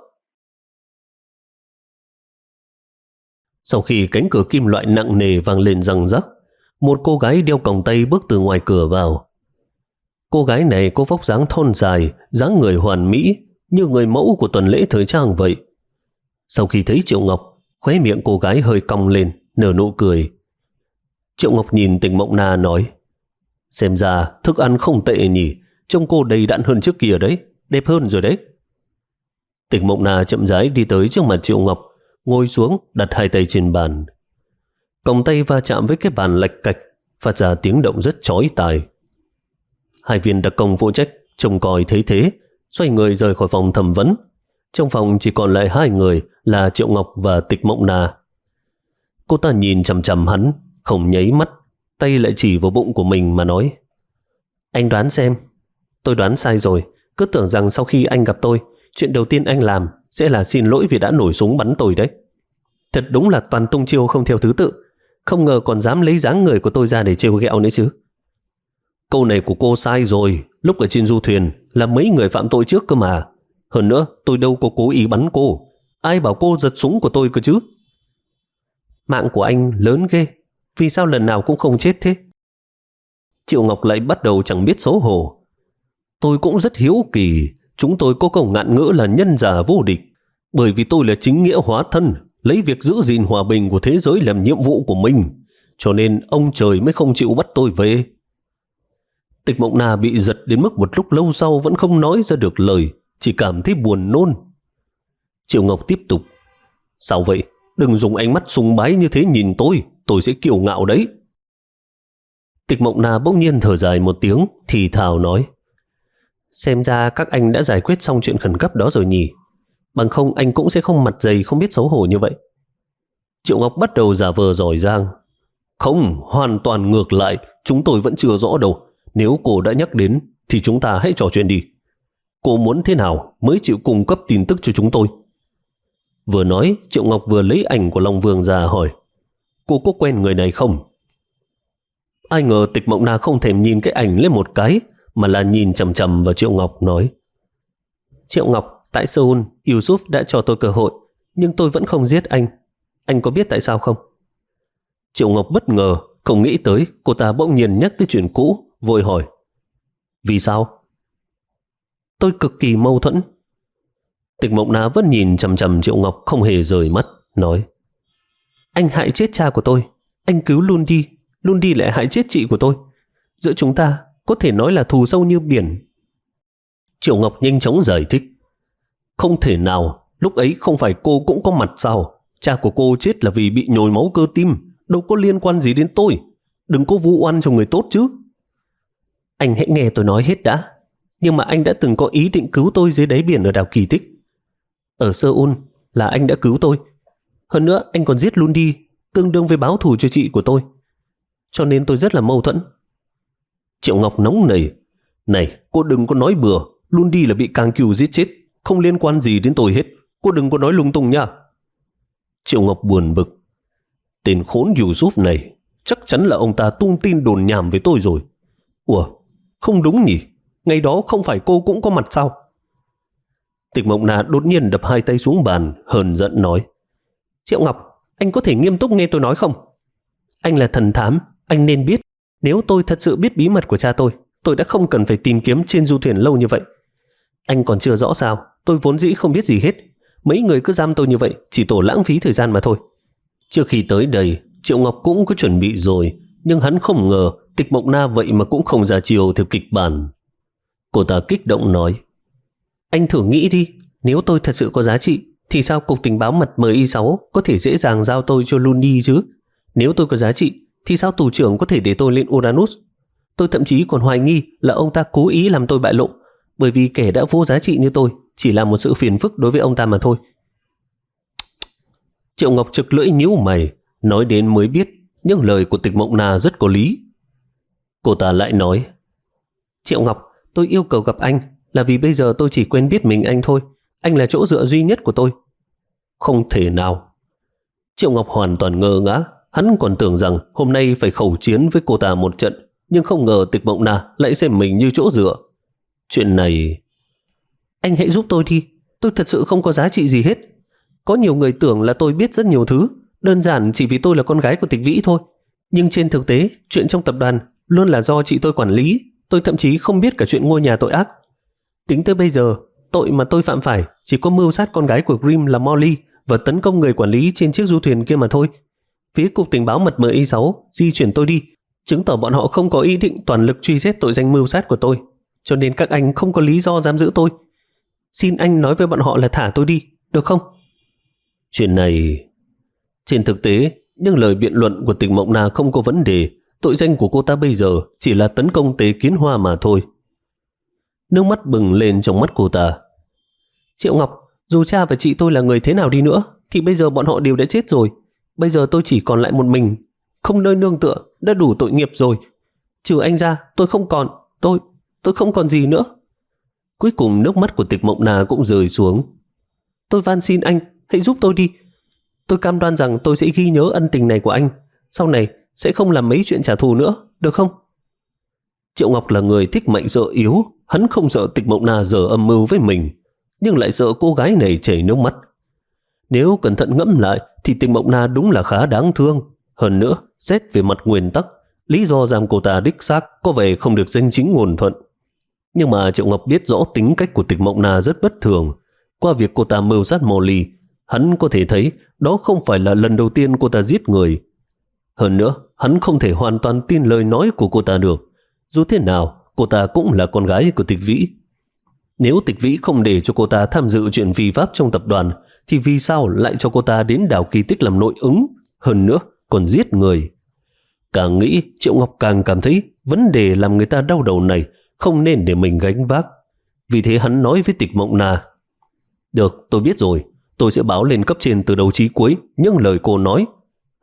Sau khi cánh cửa kim loại nặng nề vang lên răng rắc, một cô gái đeo còng tay bước từ ngoài cửa vào. Cô gái này có vóc dáng thon dài, dáng người hoàn mỹ, như người mẫu của tuần lễ thời trang vậy. Sau khi thấy Triệu Ngọc, khóe miệng cô gái hơi cong lên, nở nụ cười. Triệu Ngọc nhìn Tịch Mộng Na nói. Xem ra thức ăn không tệ nhỉ, trông cô đầy đặn hơn trước kia đấy, đẹp hơn rồi đấy. Tịch Mộng Na chậm rãi đi tới trước mặt Triệu Ngọc, ngồi xuống đặt hai tay trên bàn. Còng tay va chạm với cái bàn lạch cạch, phát ra tiếng động rất chói tai. Hai viên đặc công phụ trách trông coi thấy thế, xoay người rời khỏi phòng thẩm vấn. Trong phòng chỉ còn lại hai người là Triệu Ngọc và Tịch Mộng Na. Cô ta nhìn chằm chằm hắn, không nháy mắt, tay lại chỉ vào bụng của mình mà nói. Anh đoán xem. Tôi đoán sai rồi, cứ tưởng rằng sau khi anh gặp tôi, chuyện đầu tiên anh làm sẽ là xin lỗi vì đã nổi súng bắn tôi đấy. Thật đúng là toàn tung chiêu không theo thứ tự, không ngờ còn dám lấy dáng người của tôi ra để trêu ghẹo nữa chứ. Câu này của cô sai rồi, lúc ở trên du thuyền là mấy người phạm tội trước cơ mà. Hơn nữa tôi đâu có cố ý bắn cô, ai bảo cô giật súng của tôi cơ chứ. Mạng của anh lớn ghê, vì sao lần nào cũng không chết thế? Triệu Ngọc lại bắt đầu chẳng biết xấu hổ. Tôi cũng rất hiếu kỳ, chúng tôi có câu ngạn ngữ là nhân giả vô địch, bởi vì tôi là chính nghĩa hóa thân, lấy việc giữ gìn hòa bình của thế giới làm nhiệm vụ của mình, cho nên ông trời mới không chịu bắt tôi về. Tịch Mộng Na bị giật đến mức một lúc lâu sau vẫn không nói ra được lời, chỉ cảm thấy buồn nôn. Triệu Ngọc tiếp tục. Sao vậy? Đừng dùng ánh mắt sùng bái như thế nhìn tôi, tôi sẽ kiêu ngạo đấy. Tịch Mộng Na bỗng nhiên thở dài một tiếng, thì thào nói. Xem ra các anh đã giải quyết xong chuyện khẩn cấp đó rồi nhỉ. Bằng không anh cũng sẽ không mặt dày không biết xấu hổ như vậy. Triệu Ngọc bắt đầu giả vờ giỏi giang. Không, hoàn toàn ngược lại, chúng tôi vẫn chưa rõ đâu. Nếu cô đã nhắc đến thì chúng ta hãy trò chuyện đi. Cô muốn thế nào mới chịu cung cấp tin tức cho chúng tôi? Vừa nói, Triệu Ngọc vừa lấy ảnh của Long Vương ra hỏi, cô có quen người này không? Ai ngờ Tịch Mộng Na không thèm nhìn cái ảnh lên một cái, mà là nhìn chằm chằm vào Triệu Ngọc nói, Triệu Ngọc, tại Seoul, Yusuf đã cho tôi cơ hội, nhưng tôi vẫn không giết anh. Anh có biết tại sao không? Triệu Ngọc bất ngờ, không nghĩ tới cô ta bỗng nhiên nhắc tới chuyện cũ, vội hỏi, vì sao? Tôi cực kỳ mâu thuẫn. Tịch Mộng Na vẫn nhìn chằm chằm Triệu Ngọc không hề rời mắt, nói, anh hại chết cha của tôi, anh cứu Lundi, Lundi lại hại chết chị của tôi. Giữa chúng ta có thể nói là thù sâu như biển. Triệu Ngọc nhanh chóng giải thích, không thể nào, lúc ấy không phải cô cũng có mặt sao? Cha của cô chết là vì bị nhồi máu cơ tim, đâu có liên quan gì đến tôi. Đừng có vu oan cho người tốt chứ. Anh hãy nghe tôi nói hết đã. Nhưng mà anh đã từng có ý định cứu tôi dưới đáy biển ở đảo Kỳ Tích. Ở Seoul là anh đã cứu tôi. Hơn nữa anh còn giết Lundi, tương đương với báo thù cho chị của tôi. Cho nên tôi rất là mâu thuẫn. Triệu Ngọc nóng nảy, này, cô đừng có nói bừa, Lundi là bị Kang Kyu giết chết, không liên quan gì đến tôi hết. Cô đừng có nói lung tung nha. Triệu Ngọc buồn bực, tên khốn Yusuf này, chắc chắn là ông ta tung tin đồn nhảm với tôi rồi. Ủa, không đúng nhỉ? Ngày đó không phải cô cũng có mặt sao? Tịch Mộng Na đột nhiên đập hai tay xuống bàn, hờn giận nói, Triệu Ngọc, anh có thể nghiêm túc nghe tôi nói không? Anh là thần thám, anh nên biết, nếu tôi thật sự biết bí mật của cha tôi, tôi đã không cần phải tìm kiếm trên du thuyền lâu như vậy. Anh còn chưa rõ sao, tôi vốn dĩ không biết gì hết. Mấy người cứ giam tôi như vậy, chỉ tổ lãng phí thời gian mà thôi. Trước khi tới đây, Triệu Ngọc cũng có chuẩn bị rồi, nhưng hắn không ngờ Tịch Mộng Na vậy mà cũng không ra chiều theo kịch bản. Cô ta kích động nói, anh thử nghĩ đi, nếu tôi thật sự có giá trị, thì sao Cục Tình báo mật M I sáu có thể dễ dàng giao tôi cho Lundi chứ? Nếu tôi có giá trị, thì sao tù trưởng có thể để tôi lên Uranus? Tôi thậm chí còn hoài nghi là ông ta cố ý làm tôi bại lộ, bởi vì kẻ đã vô giá trị như tôi chỉ là một sự phiền phức đối với ông ta mà thôi. Triệu Ngọc trực lưỡi nhíu mày, nói đến mới biết những lời của Tịch Mộng Na rất có lý. Cô ta lại nói, Triệu Ngọc, tôi yêu cầu gặp anh là vì bây giờ tôi chỉ quen biết mình anh thôi. Anh là chỗ dựa duy nhất của tôi. Không thể nào. Triệu Ngọc hoàn toàn ngơ ngác. Hắn còn tưởng rằng hôm nay phải khẩu chiến với cô ta một trận, nhưng không ngờ Tịch Mộng Na lại xem mình như chỗ dựa. Chuyện này... Anh hãy giúp tôi đi. Tôi thật sự không có giá trị gì hết. Có nhiều người tưởng là tôi biết rất nhiều thứ, đơn giản chỉ vì tôi là con gái của Tịch Vĩ thôi. Nhưng trên thực tế, chuyện trong tập đoàn luôn là do chị tôi quản lý. Tôi thậm chí không biết cả chuyện ngôi nhà tội ác. Tính tới bây giờ, tội mà tôi phạm phải chỉ có mưu sát con gái của Grimm là Molly và tấn công người quản lý trên chiếc du thuyền kia mà thôi. Phía Cục Tình báo mật M I sáu di chuyển tôi đi, chứng tỏ bọn họ không có ý định toàn lực truy xét tội danh mưu sát của tôi, cho nên các anh không có lý do giam giữ tôi. Xin anh nói với bọn họ là thả tôi đi, được không? Chuyện này... Trên thực tế, những lời biện luận của Tịch Mộng Na không có vấn đề. Tội danh của cô ta bây giờ chỉ là tấn công Tế Kiến Hoa mà thôi. Nước mắt bừng lên trong mắt cô ta. Triệu Ngọc, dù cha và chị tôi là người thế nào đi nữa, thì bây giờ bọn họ đều đã chết rồi. Bây giờ tôi chỉ còn lại một mình, không nơi nương tựa, đã đủ tội nghiệp rồi. Trừ anh ra, tôi không còn, tôi, tôi không còn gì nữa. Cuối cùng nước mắt của Tịch Mộng Na cũng rơi xuống. Tôi van xin anh, hãy giúp tôi đi. Tôi cam đoan rằng tôi sẽ ghi nhớ ân tình này của anh. Sau này sẽ không làm mấy chuyện trả thù nữa, được không? Triệu Ngọc là người thích mạnh sợ yếu. Hắn không sợ Tịch Mộng Na dở âm mưu với mình, nhưng lại sợ cô gái này chảy nước mắt. Nếu cẩn thận ngẫm lại thì Tịch Mộng Na đúng là khá đáng thương. Hơn nữa, xét về mặt nguyên tắc, lý do giam cô ta đích xác có vẻ không được danh chính ngôn thuận. Nhưng mà Triệu Ngọc biết rõ tính cách của Tịch Mộng Na rất bất thường. Qua việc cô ta mưu sát Molly, hắn có thể thấy đó không phải là lần đầu tiên cô ta giết người. Hơn nữa, hắn không thể hoàn toàn tin lời nói của cô ta được. Dù thế nào, cô ta cũng là con gái của Tịch Vĩ. Nếu Tịch Vĩ không để cho cô ta tham dự chuyện vi pháp trong tập đoàn, thì vì sao lại cho cô ta đến đảo Kỳ Tích làm nội ứng? Hơn nữa, còn giết người. Càng nghĩ, Triệu Ngọc càng cảm thấy vấn đề làm người ta đau đầu này không nên để mình gánh vác. Vì thế hắn nói với Tịch Mộng Na, được, tôi biết rồi. Tôi sẽ báo lên cấp trên từ đầu chí cuối những lời cô nói,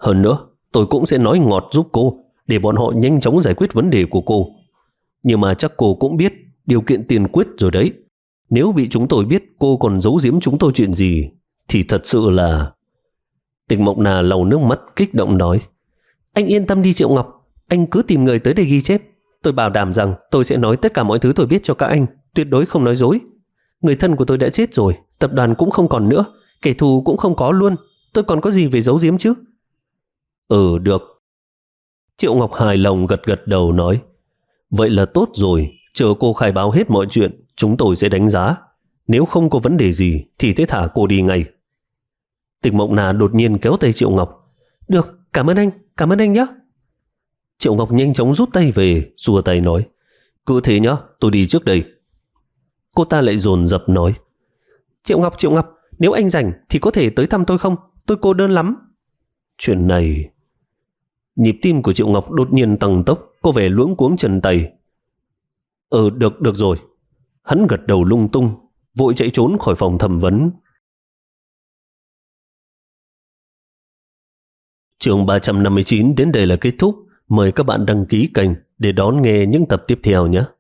Hơn nữa, tôi cũng sẽ nói ngọt giúp cô để bọn họ nhanh chóng giải quyết vấn đề của cô. Nhưng mà chắc cô cũng biết điều kiện tiên quyết rồi đấy. Nếu bị chúng tôi biết cô còn giấu giếm chúng tôi chuyện gì thì thật sự là... Tịch Mộng Na lau nước mắt kích động nói: Anh yên tâm đi Triệu Ngọc, anh cứ tìm người tới đây ghi chép. Tôi bảo đảm rằng tôi sẽ nói tất cả mọi thứ tôi biết cho các anh, tuyệt đối không nói dối. Người thân của tôi đã chết rồi, tập đoàn cũng không còn nữa, kẻ thù cũng không có luôn, tôi còn có gì về giấu giếm chứ? Ừ, được. Triệu Ngọc hài lòng gật gật đầu nói: Vậy là tốt rồi, chờ cô khai báo hết mọi chuyện, chúng tôi sẽ đánh giá. Nếu không có vấn đề gì thì thế thả cô đi ngay. Tịch Mộng Na đột nhiên kéo tay Triệu Ngọc. Được, cảm ơn anh, cảm ơn anh nhé. Triệu Ngọc nhanh chóng rút tay về, xua tay nói: Cứ thế nhá, tôi đi trước đây. Cô ta lại dồn dập nói: Triệu Ngọc, Triệu Ngọc, nếu anh rảnh thì có thể tới thăm tôi không? Tôi cô đơn lắm. Chuyện này... Nhịp tim của Triệu Ngọc đột nhiên tăng tốc, có vẻ luống cuống chân tay. Ừ, được, được rồi. Hắn gật đầu lung tung, vội chạy trốn khỏi phòng thẩm vấn. Chương ba trăm năm mươi chín đến đây là kết thúc. Mời các bạn đăng ký kênh để đón nghe những tập tiếp theo nhé.